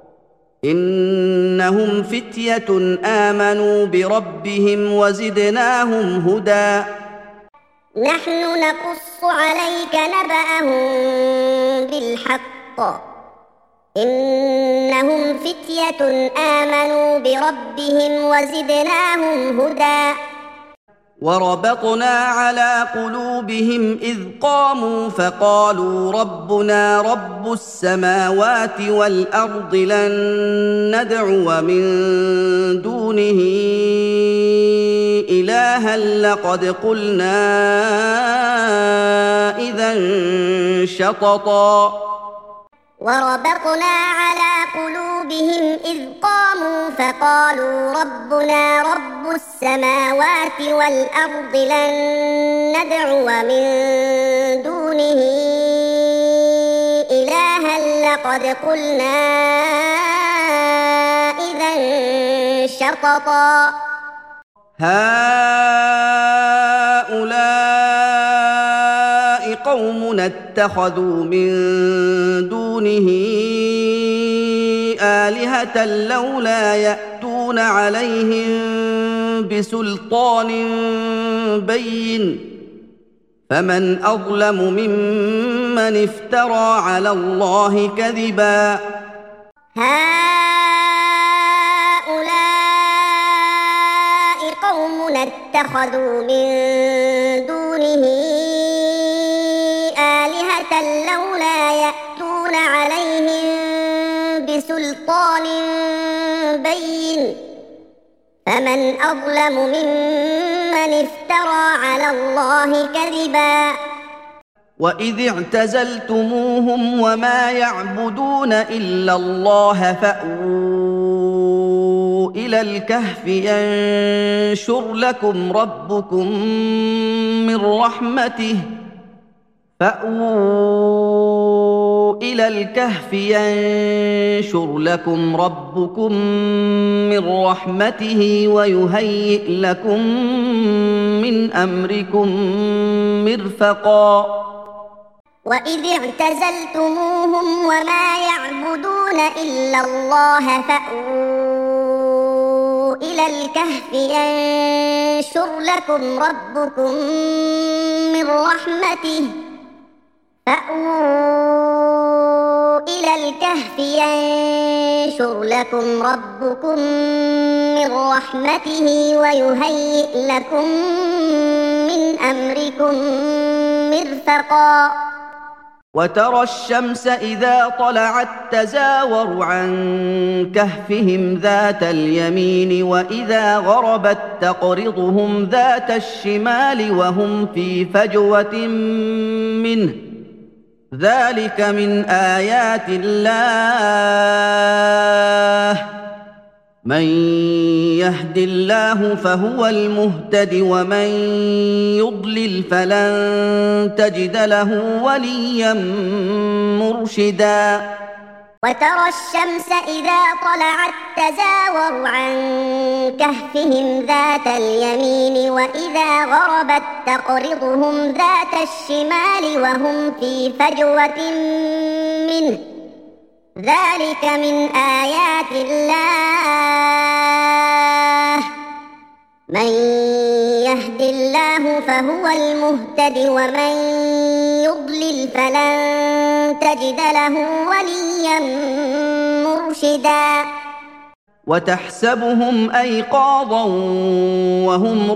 إنهم فتية آمنوا بربهم وزدناهم هدى نحن نقص عليك نبأهم بالحق إنهم فتية آمنوا بربهم وزدناهم هدى وربطنا على قلوبهم إذ قاموا فقالوا ربنا رب السماوات والأرض لن ندعو من دونه إلها لقد قلنا إذا شططا وربطنا على قلوبهم إذ قاموا فقالوا ربنا رب السماوات والأرض لن ندعو من دونه إلها لقد قلنا إذا شططا هؤلاء قوم اتخذوا من دونه آلهة لولا يأتون عليهم بسلطان بين فمن أظلم ممن افترى على الله كذبا هؤلاء قوم اتخذوا من دونه آلهة لولا يأتون عليهم بسلطان بين فمن أظلم ممن افترى على الله كذبا وإذ اعتزلتموهم وما يعبدون إلا الله فأووا إلى الكهف ينشر لكم ربكم من رحمته فأووا إلى الكهف ينشر لكم ربكم من رحمته ويهيئ لكم من أمركم مرفقا وإذ اعتزلتموهم وما يعبدون إلا الله فأووا إلى الكهف ينشر لكم ربكم من رحمته فأووا إلى الكهف ينشر لكم ربكم من رحمته ويهيئ لكم من أمركم مرفقا وترى الشمس إذا طلعت تزاور عن كهفهم ذات اليمين وإذا غربت تقرضهم ذات الشمال وهم في فجوة منه ذلك من آيات الله من يهد الله فهو المهتد ومن يضلل فلن تجد له وليا مرشدا وترى الشمس إذا طلعت تزاور عن كهفهم ذات اليمين وإذا غربت تقرضهم ذات الشمال وهم في فجوة منه ذلك من آيات الله من يهد الله فهو المهتد ومن يضلل فلن تجد له وليا مرشدا وتحسبهم أيقاظا وهم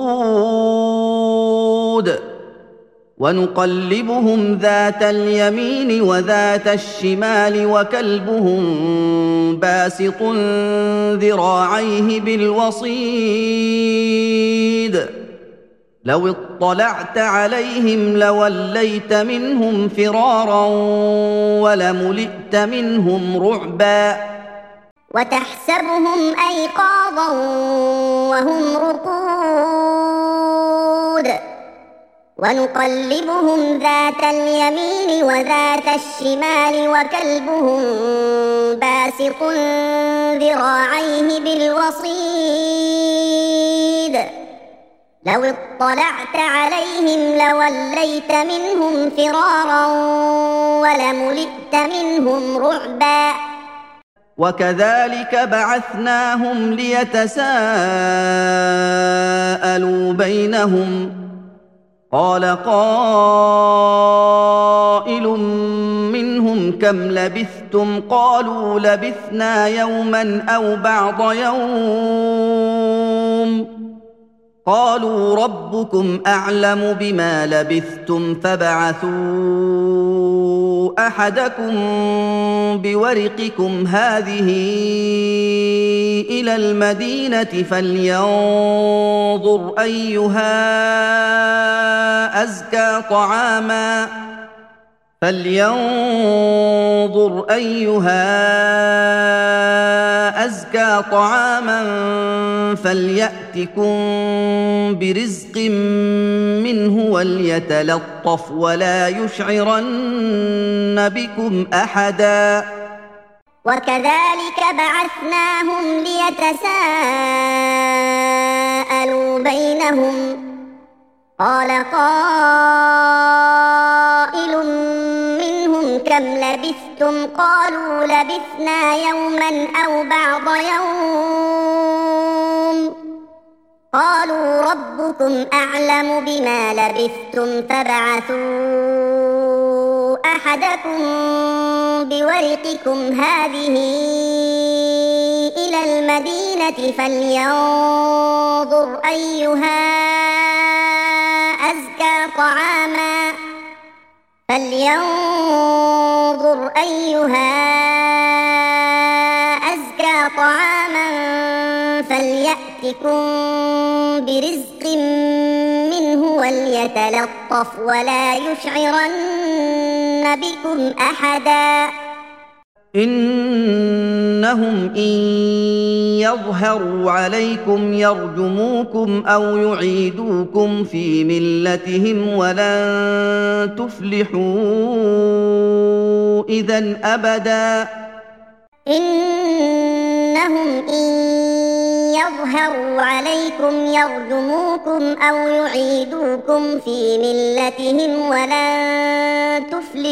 رقود ونقلبهم ذات اليمين وذات الشمال وكلبهم باسط ذراعيه بالوصيد لو اطلعت عليهم لوليت منهم فرارا ولملئت منهم رعبا وتحسبهم أيقاظا وهم رقود ونقلبهم ذات اليمين وذات الشمال وكلبهم باسط ذراعيه بالوصيد لو اطلعت عليهم لوليت منهم فرارا ولملئت منهم رعبا وكذلك بعثناهم ليتساءلوا بينهم قال قائل منهم كم لبثتم قالوا لبثنا يوما أو بعض يوم قالوا ربكم أعلم بما لبثتم فابعثوا أحدكم بورقكم هذه إلى المدينة فلينظر أيها أزكى طعاما فلينظر أيها أزكى طعاما فليأتكم برزق منه وليتلطف ولا يشعرن بكم أحدا وكذلك بعثناهم ليتساءلوا بينهم قال قائل منهم كم لبثتم لبثتم قالوا لبثنا يوما أو بعض يوم قالوا ربكم أعلم بما لبثتم فابعثوا أحدكم بورقكم هذه إلى المدينة فلينظر أيها أزكى طعاما فلينظر أيها أزكى طعاما فليأتكم برزق منه وليتلطف ولا يشعرن بكم أحدا إنهم إن يظهروا عليكم يرجموكم أو يعيدوكم في ملتهم ولن تفلحوا إذن أبدا إنهم إن يظهروا عليكم يرجموكم أو يعيدوكم في ملتهم ولن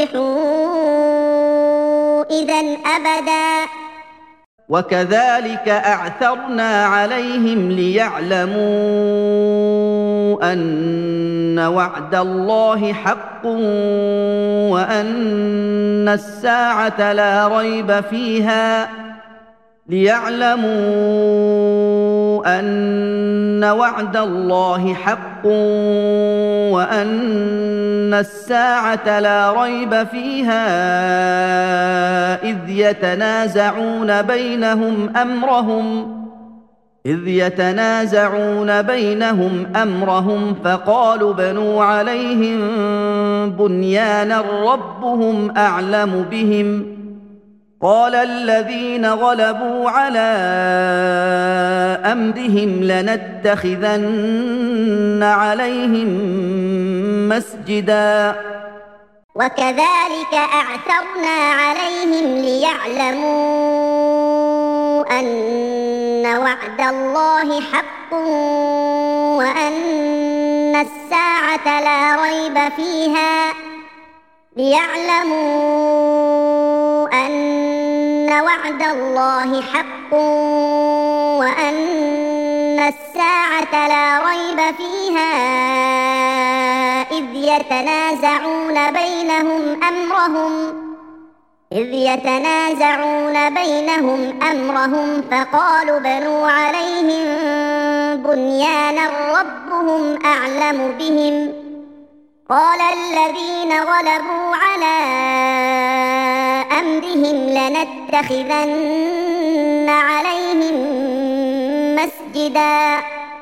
تفلحوا إذن أبدا وكذلك أعثرنا عليهم ليعلموا أن وعد الله حق وأن الساعة لا ريب فيها ليعلموا أن وعد الله حق وأن الساعة لا ريب فيها إذ يتنازعون بينهم أمرهم إذ يتنازعون بينهم أمرهم فقالوا بنوا عليهم بنيانا ربهم أعلم بهم قال الذين غلبوا على أمرهم لنتخذن عليهم مسجدا وكذلك أعثرنا عليهم ليعلموا أن وعد الله حق وأن الساعة لا ريب فيها ليعلموا أن وعد الله حق وأن الساعة لا ريب فيها إذ يتنازعون بينهم أمرهم إذ يتنازعون بينهم أمرهم فقالوا بنوا عليهم بنيانا ربهم أعلم بهم قال الذين غلبوا على أمرهم لنتخذن عليهم مسجدا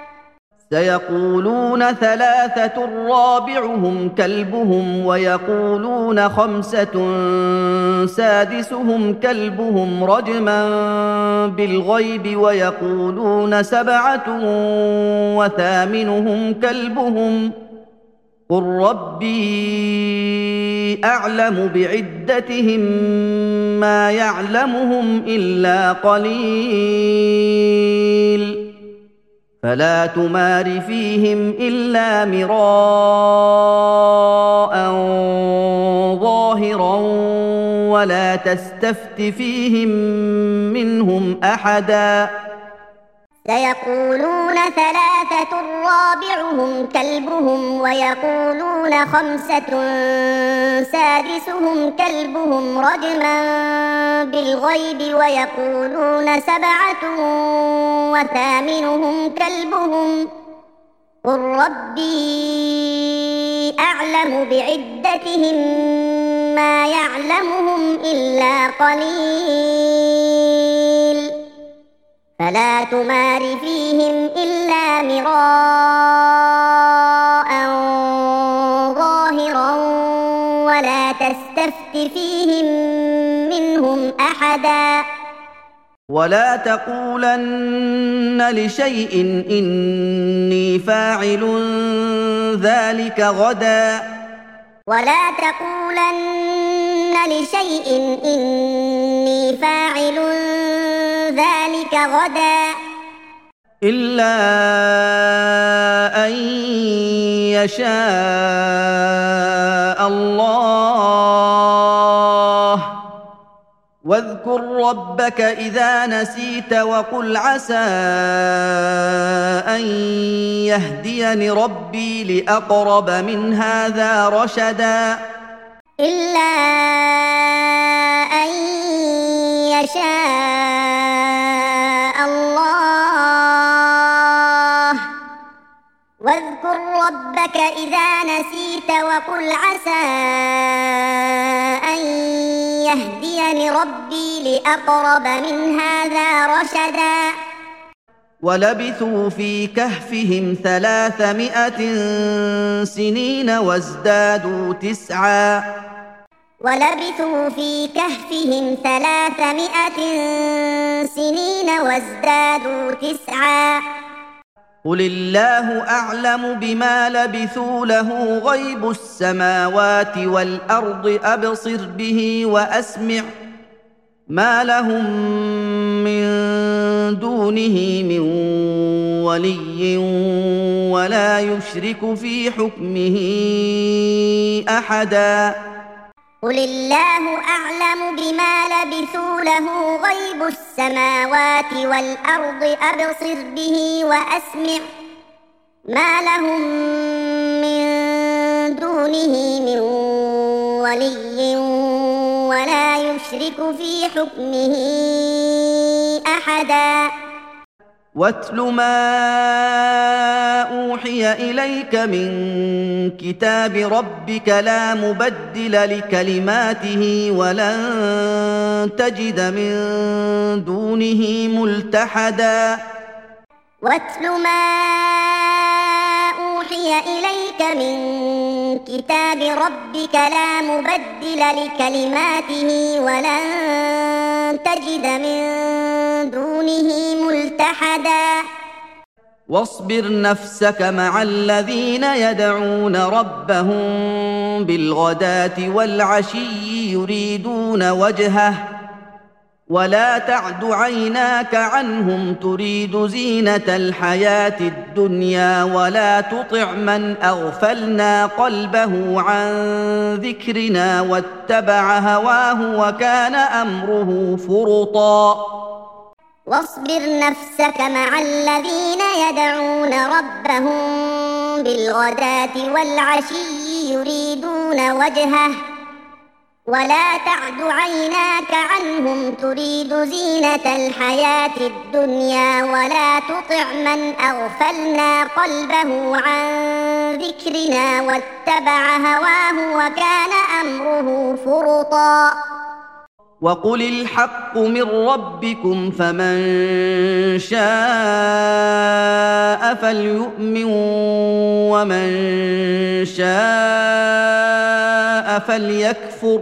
سيقولون ثلاثة رابعهم كلبهم ويقولون خمسة سادسهم كلبهم رجما بالغيب ويقولون سبعة وثامنهم كلبهم قل ربي أعلم بعدتهم ما يعلمهم إلا قليل فلا تمار فيهم إلا مراء ظاهرا ولا تستفت فيهم منهم أحدا سيقولون ثلاثة رابعهم كلبهم ويقولون خمسة سادسهم كلبهم رجما بالغيب ويقولون سبعة وثامنهم كلبهم قل ربي أعلم بعدتهم ما يعلمهم إلا قليل فلا تمار فيهم إلا مراء ظاهرا ولا تستفت فيهم منهم أحدا ولا تقولن لشيء إني فاعل ذلك غدا ولا تقولن لشيء إني فاعل ذلك غدا إلا أن يشاء الله واذكر ربك إذا نسيت وقل عسى أن يهديني ربي لأقرب من هذا رشدا إلا أن يشاء الله واذكر ربك إذا نسيت وقل عسى أن يهديني ربي لأقرب من هذا رشدا ولبثوا في كهفهم ثلاثمائة سنين وازدادوا تسعا ولبثوا في كهفهم ثلاثمائة سنين وازدادوا تسعا قل الله أعلم بما لبثوا له غيب السماوات والأرض أبصر به وأسمع ما لهم من دونه من ولي ولا يشرك في حكمه أحدا قل الله أعلم بما لبثوا له غيب السماوات والأرض أبصر به وأسمع ما لهم من دونه من ولي ولا يشرك في حكمه أحدا واتل ما أوحي إليك من كتاب ربك لا مبدل لكلماته ولن تجد من دونه ملتحدا واتل ما أوحي إليك من كتاب ربك لا مبدل لكلماته ولن تجد من دونه ملتحدا واصبر نفسك مع الذين يدعون ربهم بالغداة والعشي يريدون وجهه ولا تعد عيناك عنهم تريد زينة الحياة الدنيا ولا تطع من أغفلنا قلبه عن ذكرنا واتبع هواه وكان أمره فرطا واصبر نفسك مع الذين يدعون ربهم بالغداة والعشي يريدون وجهه ولا تعد عيناك عنهم تريد زينة الحياة الدنيا ولا تطع من أغفلنا قلبه عن ذكرنا واتبع هواه وكان أمره فرطا وقل الحق من ربكم فمن شاء فليؤمن ومن شاء فليكفر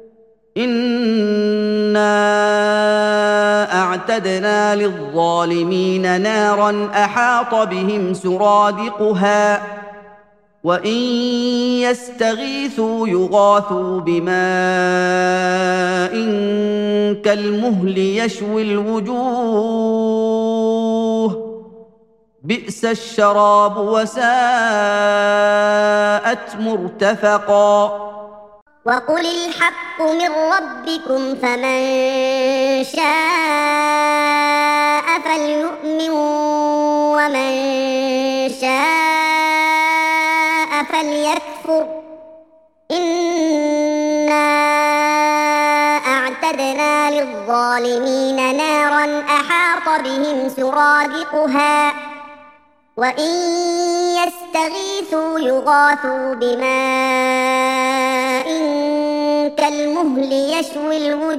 إنا أعتدنا للظالمين نارا أحاط بهم سرادقها وإن يستغيثوا يغاثوا بماء كالمهل يشوي الوجوه بئس الشراب وساءت مرتفقا وقل الحق من ربكم فمن شاء فليؤمن ومن شاء فليكفر إنا أعتدنا للظالمين نارا أحاط بهم سرادقها وإن يستغيثوا يغاثوا بماء كالمهل يشوي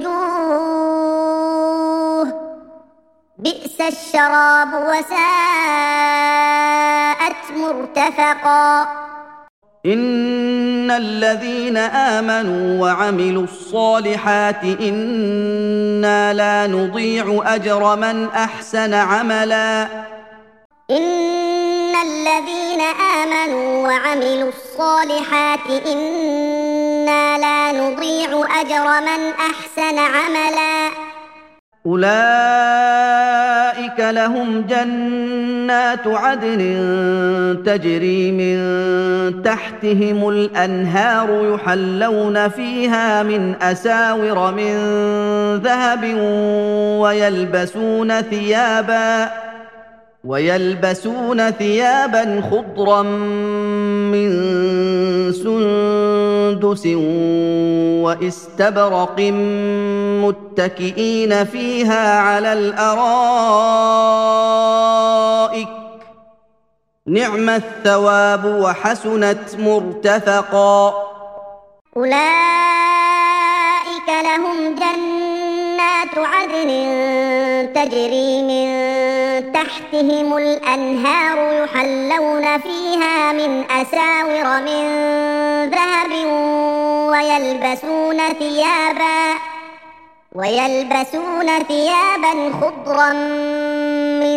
الوجوه بئس الشراب وساءت مرتفقا إن الذين آمنوا وعملوا الصالحات إنا لا نضيع أجر من أحسن عملا إن الذين آمنوا وعملوا الصالحات إنا لا نضيع أجر من أحسن عملا أولئك أولئك لهم جنات عدن تجري من تحتهم الأنهار يحلون فيها من أساور من ذهب ويلبسون ثيابا ويلبسون ثيابا خضرا من سندس واستبرق متكئين فيها على الأرائك نعم الثواب وحسنت مرتفقا. أولئك لهم جنات عدن تجري من تحتهم الأنهار يحلون فيها من أساور من ذهب ويلبسون ثيابا ويلبسون ثيابا خضرا من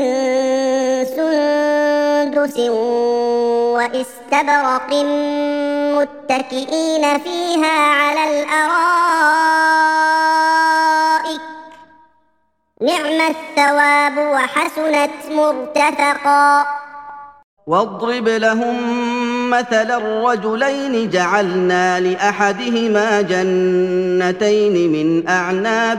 سندس واستبرق متكئين فيها على الأرائك نعم الثواب وحسنت مرتفقا. واضرب لهم مثل الرجلين جعلنا لأحدهما جنتين من أعناب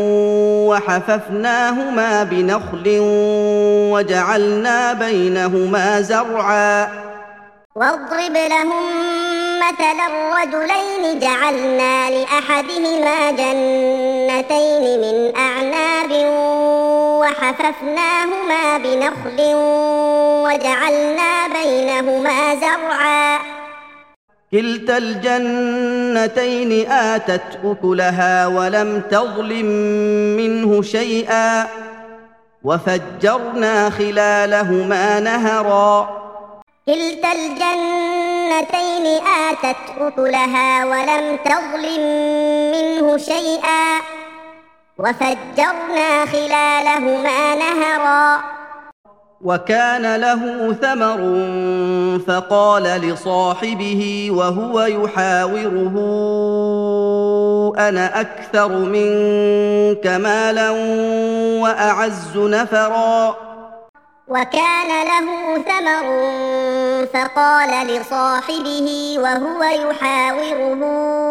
وحففناهما بنخل وجعلنا بينهما زرعا. واضرب لهم مثل الرجلين جعلنا لأحدهما جنتين من أعناب وحففناهما بنخل وجعلنا بينهما زرعا. كلتا الجنتين آتت أكلها ولم تظلم منه شيئا وفجرنا خلالهما نهرا. كلتا الجنتين آتت أكلها ولم تظلم منه شيئا وفجرنا خلالهما نهرا. وكان له ثمر فقال لصاحبه وهو يحاوره أنا أكثر منك مالا وأعز نفرا. وكان له ثمر فقال لصاحبه وهو يحاوره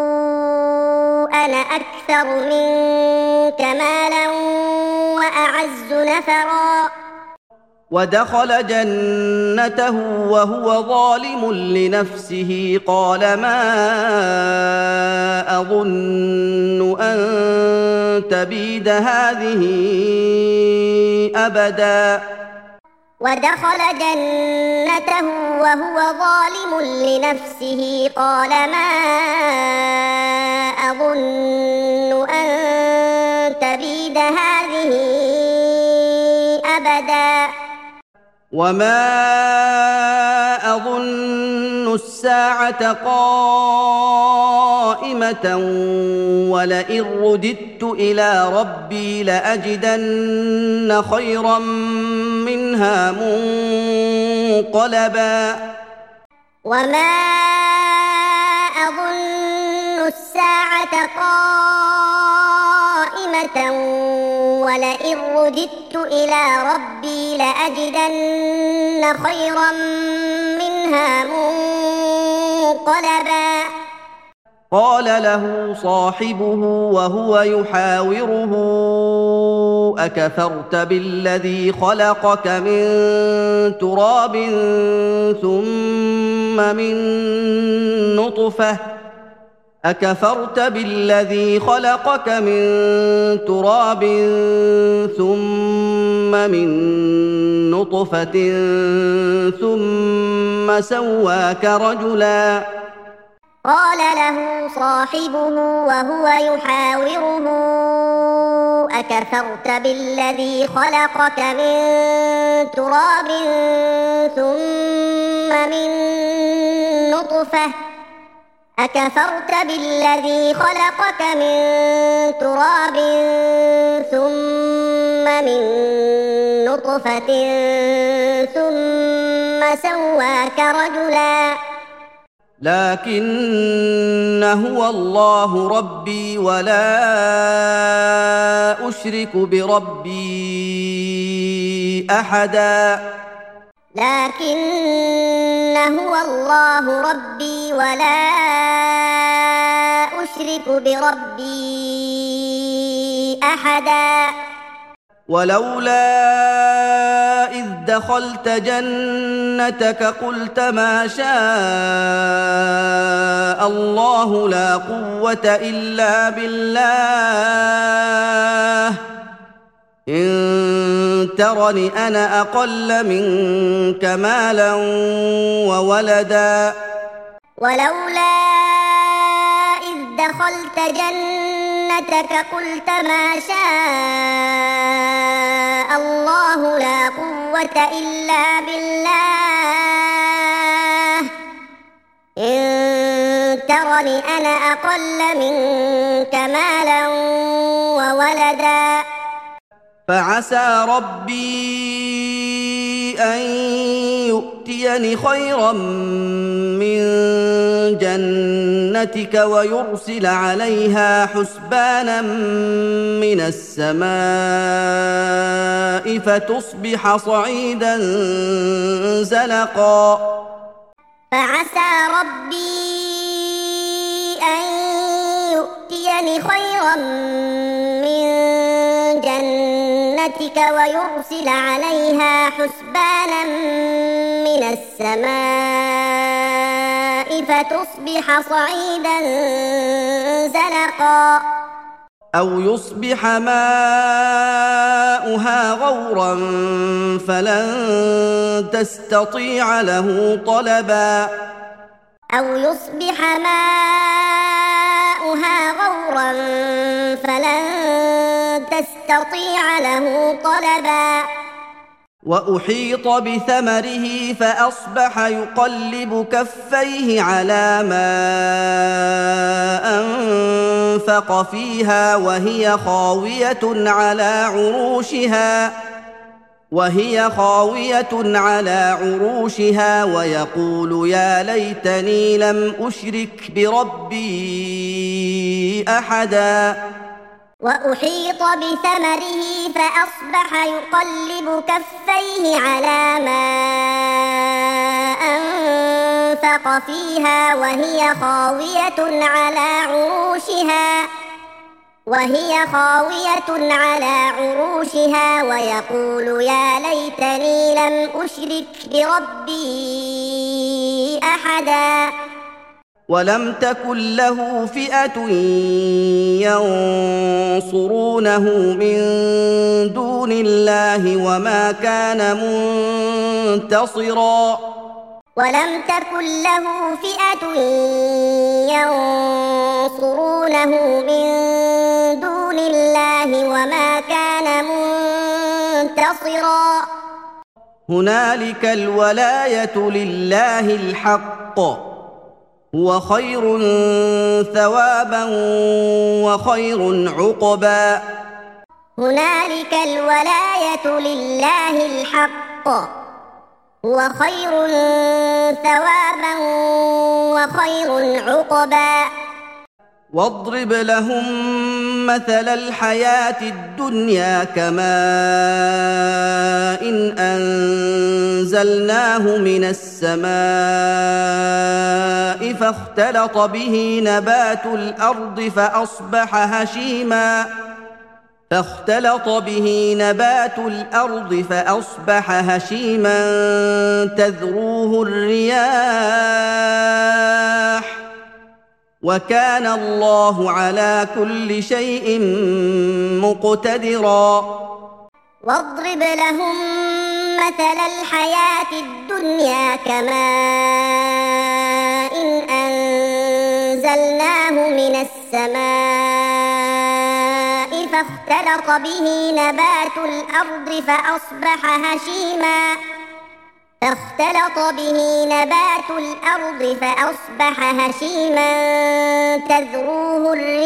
أنا أكثر منك مالا وأعز نفرا. ودخل جنته وهو ظالم لنفسه قال ما أظن أن تبيد هذه أبدا. ودخل جنته وهو ظالم لنفسه قال ما أظن أن تبيد هذه أبدا. وما أظن الساعة قائمة ولئن رددت إلى ربي لأجدن خيرا منها منقلبا. وما أظن الساعة قائمة ولئن رددت إلى ربي لأجدن خيرا منها منقلبا. قال له صاحبه وهو يحاوره أكفرت بالذي خلقك من تراب ثم من نطفة أكفرت بالذي خلقك من تراب ثم من نطفة ثم سواك رجلا. قال له صاحبه وهو يحاوره أكفرت بالذي خلقك من تراب ثم من نطفة أكفرت بالذي خلقك من تراب ثم من نطفة ثم سواك رجلا. لكن هو الله ربي ولا أشرك بربي أحدا لكن هو الله ربي ولا أشرك بربي أحدا ولولا إذ دخلت جنتك قلت ما شاء الله لا قوة إلا بالله إن ترني أنا أقل منك مالا وولدا ولولا إذ دخلت جنتك قلت ما شاء الله لا قوة إلا بالله إن ترني أنا أقل منك مالا وولدا فعسى ربي أن يؤتيني خيرا من جنتك ويرسل عليها حسبانا من السماء فتصبح صعيدا زلقا فعسى ربي أن يؤتيني خيرا من جنتك ويرسل عليها حسبانا من السماء فتصبح صعيدا زلقا أو يصبح ماؤها غورا فلن تستطيع له طلبا أو يصبح ماؤها غورا فلن تستطيع له طلبا وأحيط بثمره فأصبح يقلب كفيه على ما أنفق فيها وهي خاوية على عروشها وهي خاوية على عروشها ويقول يا ليتني لم أشرك بربي أحدا وأحيط بثمره فأصبح يقلب كفيه على ما أنفق فيها وهي خاوية على عروشها وهي خاوية على عروشها ويقول يا ليتني لم أشرك بربي أحدا ولم تكن له فئة ينصرونه من دون الله وما كان منتصرا ولم تكن له فئة ينصرونه من دون الله وما كان منتصرا هنالك الولاية لله الحق هو خير ثوابا وخير عقبا هنالك الولاية لله الحق هو خير ثوابا وخير عقبا واضرب لهم مثل الحياة الدنيا كماء إن أنزلناه من السماء فاختلط به نبات الأرض فأصبح هشيما فاختلط به نبات الأرض فأصبح هشيما تذروه الرياح وكان الله على كل شيء مقتدرا واضرب لهم مثل الحياة الدنيا كماء إن أنزلناه من السماء فاختلط به نبات الأرض فأصبح هشيما فاختلط به نبات الأرض فأصبح هشيما تذروه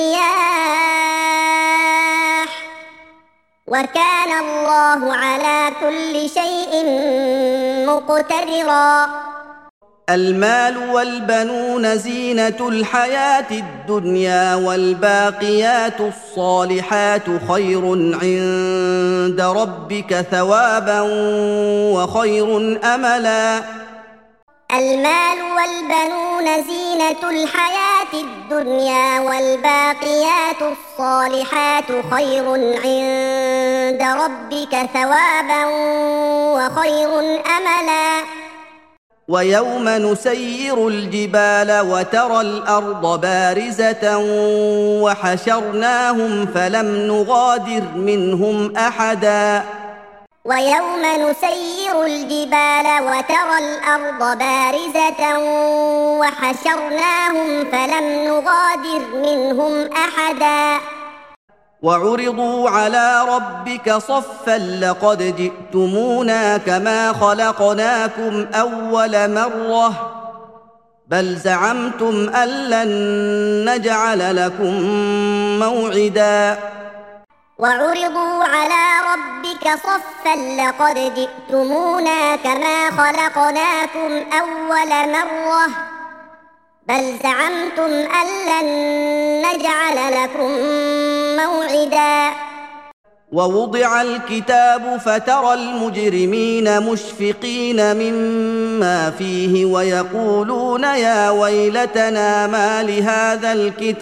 الرياح وكان الله على كل شيء مقتدرا المال والبنون زينة الحياة الدنيا والباقيات الصالحات خير عند ربك ثوابا وخير أملا. المال والبنون زينة الحياة الدنيا والباقيات الصالحات خير عند ربك ثوابا وخير أملا. ويوم نسير الجبال وترى الأرض بارزة وحشرناهم فلم نغادر منهم أحدا. ويوم نسير الجبال وترى الأرض بارزة وحشرناهم فلم نغادر منهم أحدا. وعرضوا على ربك صفا لقد جئتمونا كما خلقناكم أول مرة بل زعمتم أن لن نجعل لكم موعدا. وعرضوا على ربك صفا لقد جئتمونا كما خلقناكم أول مرة بل زعمتم أن لن نجعل لكم موعدا. ووضع الكتاب فترى المجرمين مشفقين مما فيه ويقولون يا ويلتنا ما لهذا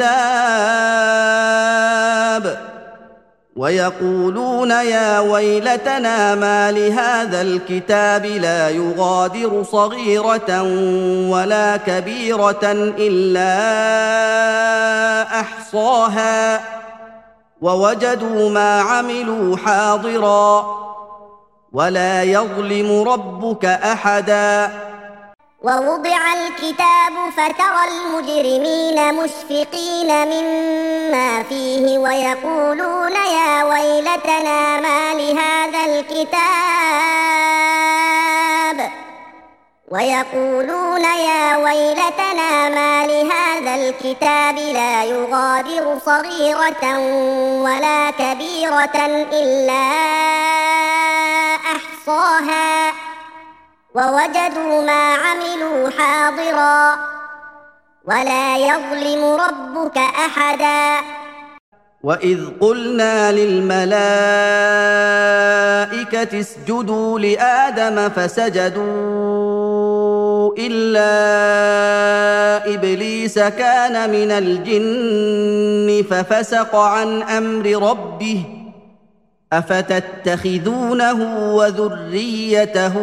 الكتاب ويقولون يا ويلتنا ما لهذا الكتاب لا يغادر صغيرة ولا كبيرة إلا أحصاها ووجدوا ما عملوا حاضرا ولا يظلم ربك أحدا. ووضع الكتاب فترى المجرمين مشفقين مما فيه ويقولون يا ويلتنا ما لهذا الكتاب ويقولون يا ويلتنا ما لهذا الكتاب لا يغادر صغيرة ولا كبيرة إلا أحصاها ووجدوا ما عملوا حاضرا ولا يظلم ربك أحدا. وإذ قلنا للملائكة اسجدوا لآدم فسجدوا إلا إبليس كان من الجن ففسق عن أمر ربه أفتتخذونه وذريته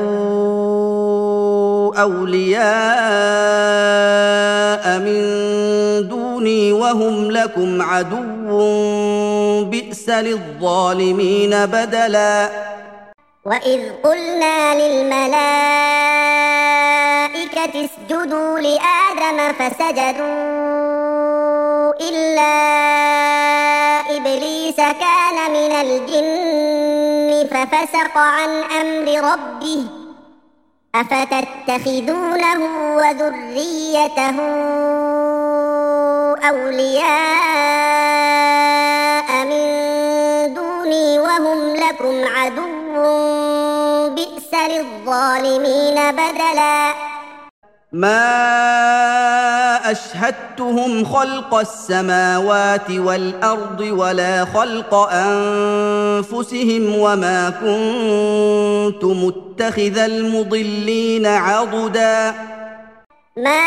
أولياء من دوني وهم لكم عدو بئس للظالمين بدلا. وإذ قلنا للملائكة اسجدوا لآدم فسجدوا إلا إبليس كان من الجن ففسق عن أمر ربه أفتتخذونه وذريته أولياء من دوني وهم لكم عدو بئس للظالمين بدلا. ما أشهدتهم خلق السماوات والأرض ولا خلق أنفسهم وما كنت متخذ المضلين عضدا. ما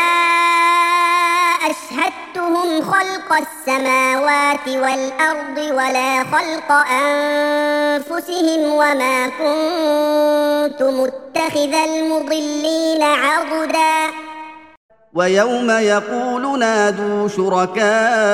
أشهدتهم خلق السماوات والأرض ولا خلق أنفسهم وما كنت متخذ المضلين عضدا. ويوم يقول نادوا شركائي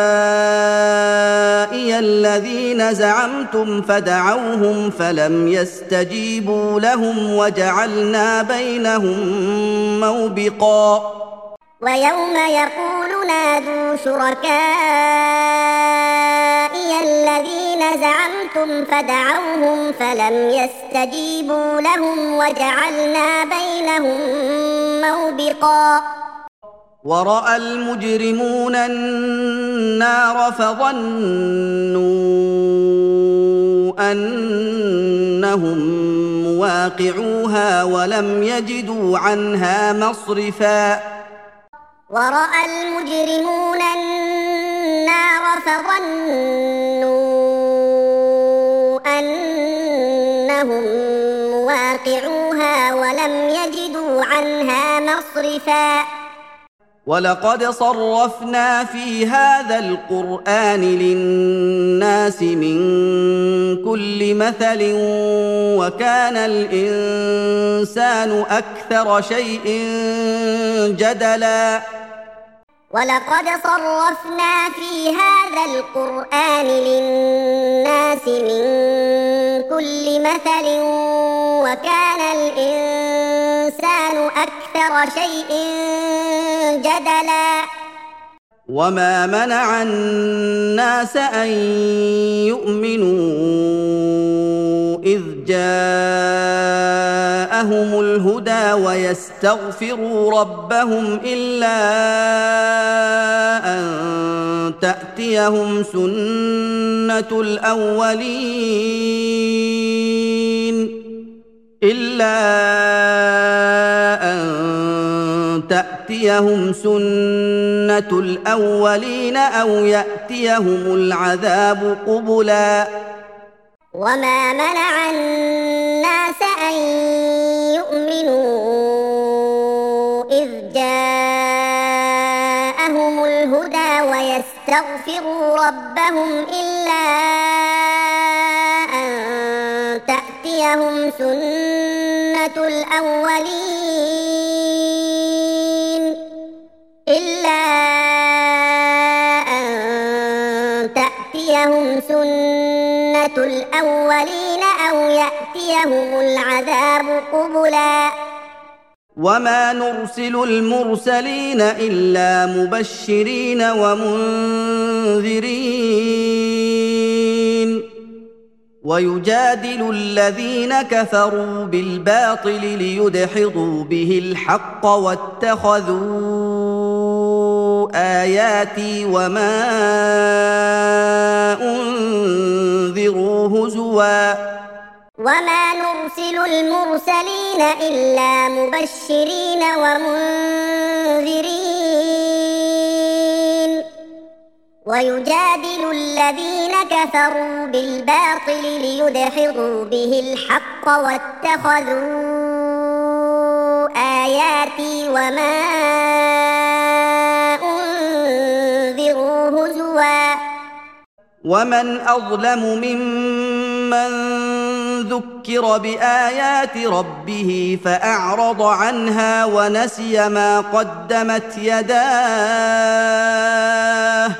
الذين زعمتم فدعوهم فلم يستجيبوا لهم وجعلنا بينهم موبقا. ويوم يقول نادوا شركائي الذين زعمتم فدعوهم فلم يستجيبوا لهم وجعلنا بينهم موبقا. ورأى المجرمون النار فظنوا أنهم أنهم مواقعوها ولم يجدوا عنها مصرفا ورأى المجرمون النار فظنوا أنهم مواقعوها ولم يجدوا عنها مصرفا ولقد صرفنا في هذا القرآن للناس من كل مثل وكان الإنسان أكثر شيء جدلا ولقد صرفنا في هذا القرآن للناس من كل مثل وكان الإنسان أكثر شيء جدلا وما منع الناس أن يؤمنوا إذ جاءهم الهدى ويستغفروا ربهم إلا أن تأتيهم سنة الأولين إلا أن تأتيهم سنة الأولين أو يأتيهم العذاب قبلا وما منع الناس أن يؤمنوا إذ جاءهم الهدى ويستغفروا ربهم إلا أن تأتيهم سنة الأولين إلا أن تأتيهم سنة الأولين أو يأتيهم العذاب قبلا وما نرسل المرسلين إلا مبشرين ومنذرين ويجادل الذين كفروا بالباطل ليدحضوا به الحق واتخذوا آياتي وما أنذروا هزوا وما نرسل المرسلين إلا مبشرين ومنذرين ويجادل الذين كفروا بالباطل ليدحضوا به الحق واتخذوا آياتي وما أنذروا هزوا ومن أظلم ممن ذكر بآيات ربه فأعرض عنها ونسي ما قدمت يداه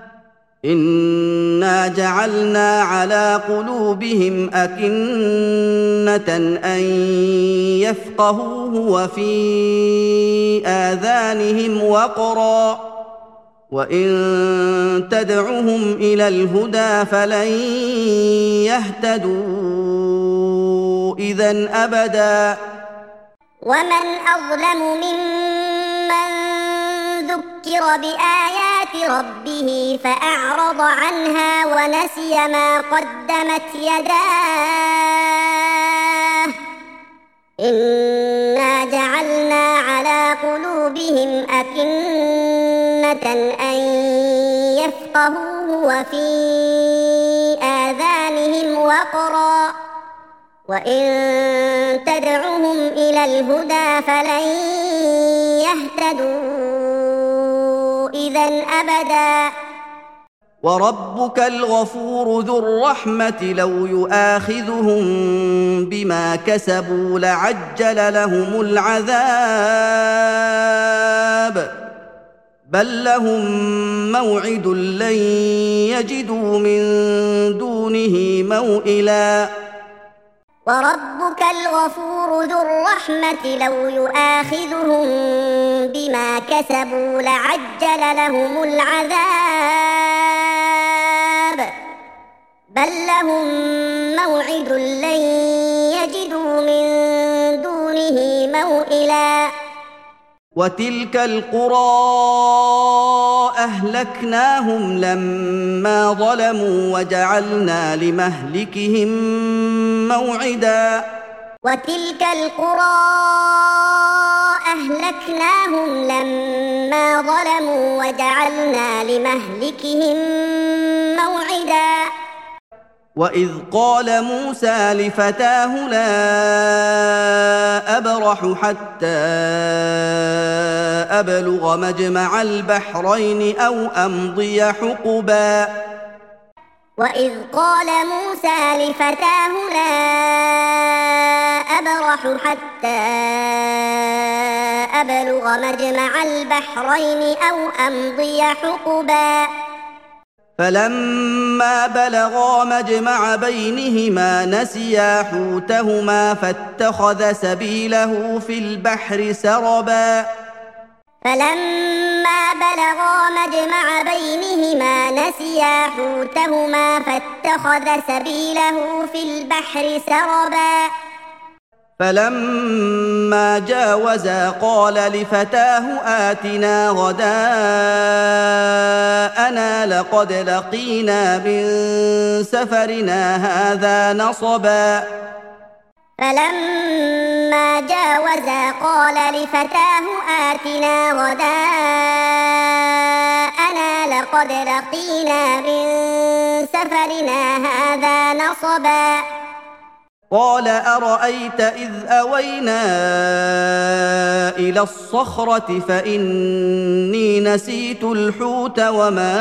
إنا جعلنا على قلوبهم أكنة أن يفقهوه وفي آذانهم وقرا وإن تدعهم إلى الهدى فلن يهتدوا إذن أبدا ومن أظلم ممن ذكر بآيات ربه فأعرض عنها ونسي ما قدمت يداه إنا جعلنا على قلوبهم أكنة أن يفقهوه وفي آذانهم وقرا وإن تدعهم إلى الهدى فلن يهتدوا إذن أبدا وربك الغفور ذو الرحمة لو يؤاخذهم بما كسبوا لعجل لهم العذاب بل لهم موعد لن يجدوا من دونه موئلا وربك الغفور ذو الرحمة لو يؤاخذهم بما كسبوا لعجل لهم العذاب بل لهم موعد لن يجدوا من دونه موئلا وتلك القرى أهلكناهم لما ظلموا وجعلنا لمهلكهم موعدا وتلك القرى أهلكناهم لما ظلموا وجعلنا لمهلكهم موعدا وإذ قال موسى لفتاه لا أبرح حتى أبلغ مجمع البحرين أو أمضي حقبا وإذ قال موسى لفتاه لا أبرح حتى أبلغ مجمع البحرين أو أمضي حقبا فلما بلغا مجمع بينهما نسيا حوتهما فاتخذ سبيله في البحر سربا فلما بلغا مجمع بينهما نسيا حوتهما فاتخذ سبيله في البحر سربا فلما جاوزا قال لفتاه آتنا غداءنا لقد لقينا من سفرنا هذا نصبا فلما جاوزا قال لفتاه آتنا غداءنا لقد لقينا من سفرنا هذا نصبا قال أرأيت إذ أوينا إلى الصخرة فإني نسيت الحوت وما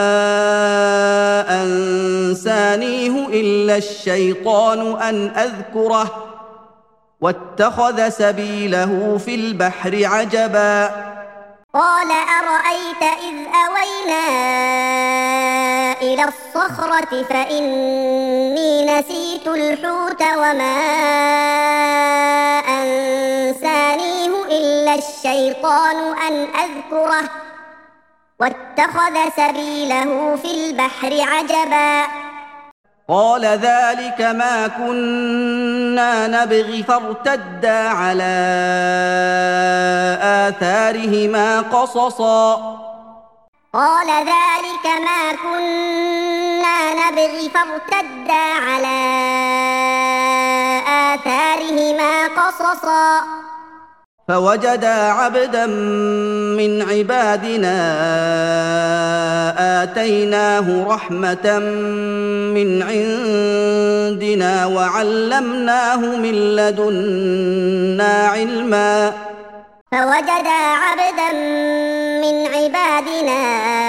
أنسانيه إلا الشيطان أن أذكره واتخذ سبيله في البحر عجبا قال أرأيت إذ أوينا إلى الصخرة فإني نسيت الحوت وما أنسانيه إلا الشيطان أن أذكره واتخذ سبيله في البحر عجبا قال ذلك ما كنا نبغي فارتدا على آثارهما قصصا قال ذلك ما كنا نبغي فارتدا على آثارهما قصصا فوجدا عبدا من عبادنا آتيناه رحمة من عندنا وعلمناه من لدنا علما فوجدا عبدا من عبادنا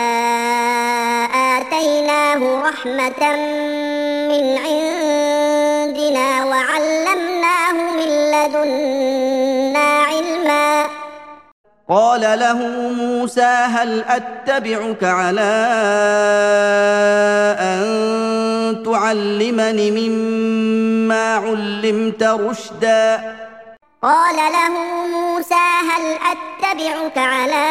آتيناه رحمة من عندنا وعلمناه من لدنا علما قال له موسى هل أتبعك على أن تعلمني مما علمت رشدا قال له موسى هل أتبعك على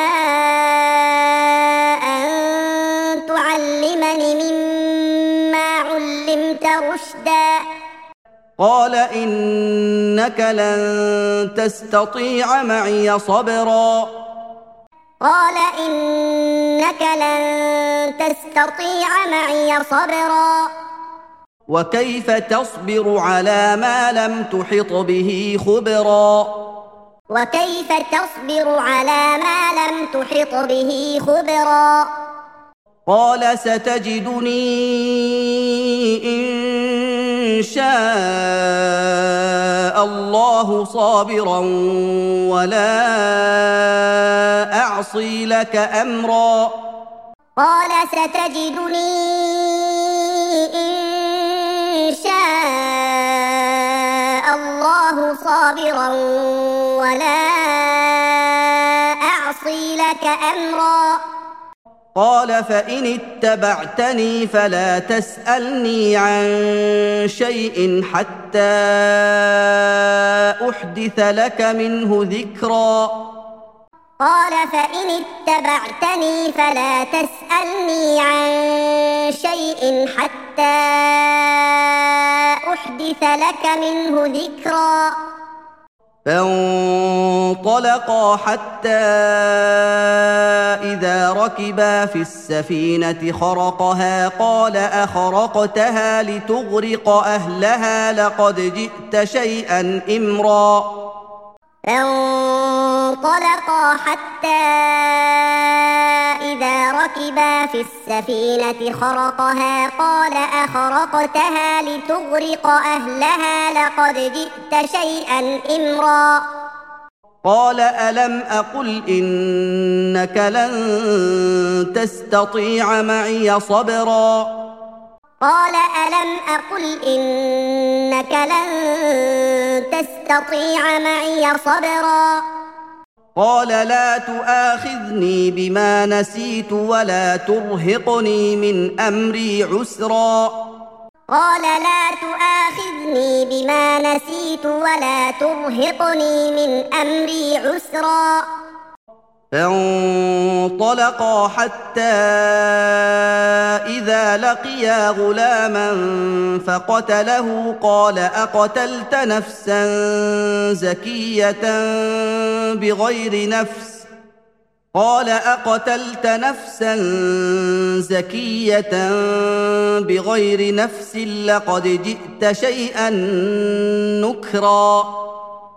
أن تعلمني مما علمت رشدا قال إنك لن تستطيع معي صبرا قال إنك لن تستطيع معي صبرا وكيف تصبر على ما لم تحط به خبرا وكيف تصبر على ما لم تحط به خبرا قال ستجدني إن شاء الله صابرا ولا أعصي لك أمرا قال ستجدني إن شاء الله صابرا ولا أعصي لك أمرا قال فإن اتبعتني فلا تسألني عن شيء حتى أحدث لك منه ذكرا قال فإن اتبعتني فلا تسألني عن شيء حتى أحدث لك منه ذكرا فانطلقا حتى إذا ركبا في السفينة خرقها قال أخرقتها لتغرق أهلها لقد جئت شيئا إمرا فانطلقا حتى إذا ركبا في السفينة خرقها قال أخرقتها لتغرق أهلها لقد جئت شيئا إمرا قال ألم أقل إنك لن تستطيع معي صبرا قال ألم أقل إنك لن تستطيع معي صبرا قال لا تؤاخذني بما نسيت ولا ترهقني من أمري عسرا قال لا تؤاخذني بما نسيت ولا ترهقني من أمري عسرا فانطلقا حتى إذا لقيا غلاما فقتله قال أقتلت نفسا زكية بغير نفس قال أقتلت نفسا زكية بغير نفس لقد جئت شيئا نكرا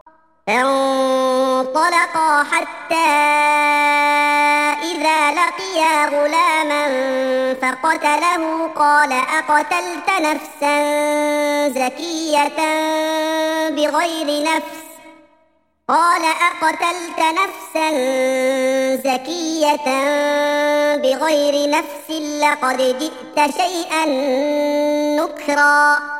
فانطلقا حتى إذا لقيا غلاما فقتله قال أقتلت نفسا زكية بغير نفس قال أقتلت نفسا زكية بغير نفس لقد جئت شيئا نكرا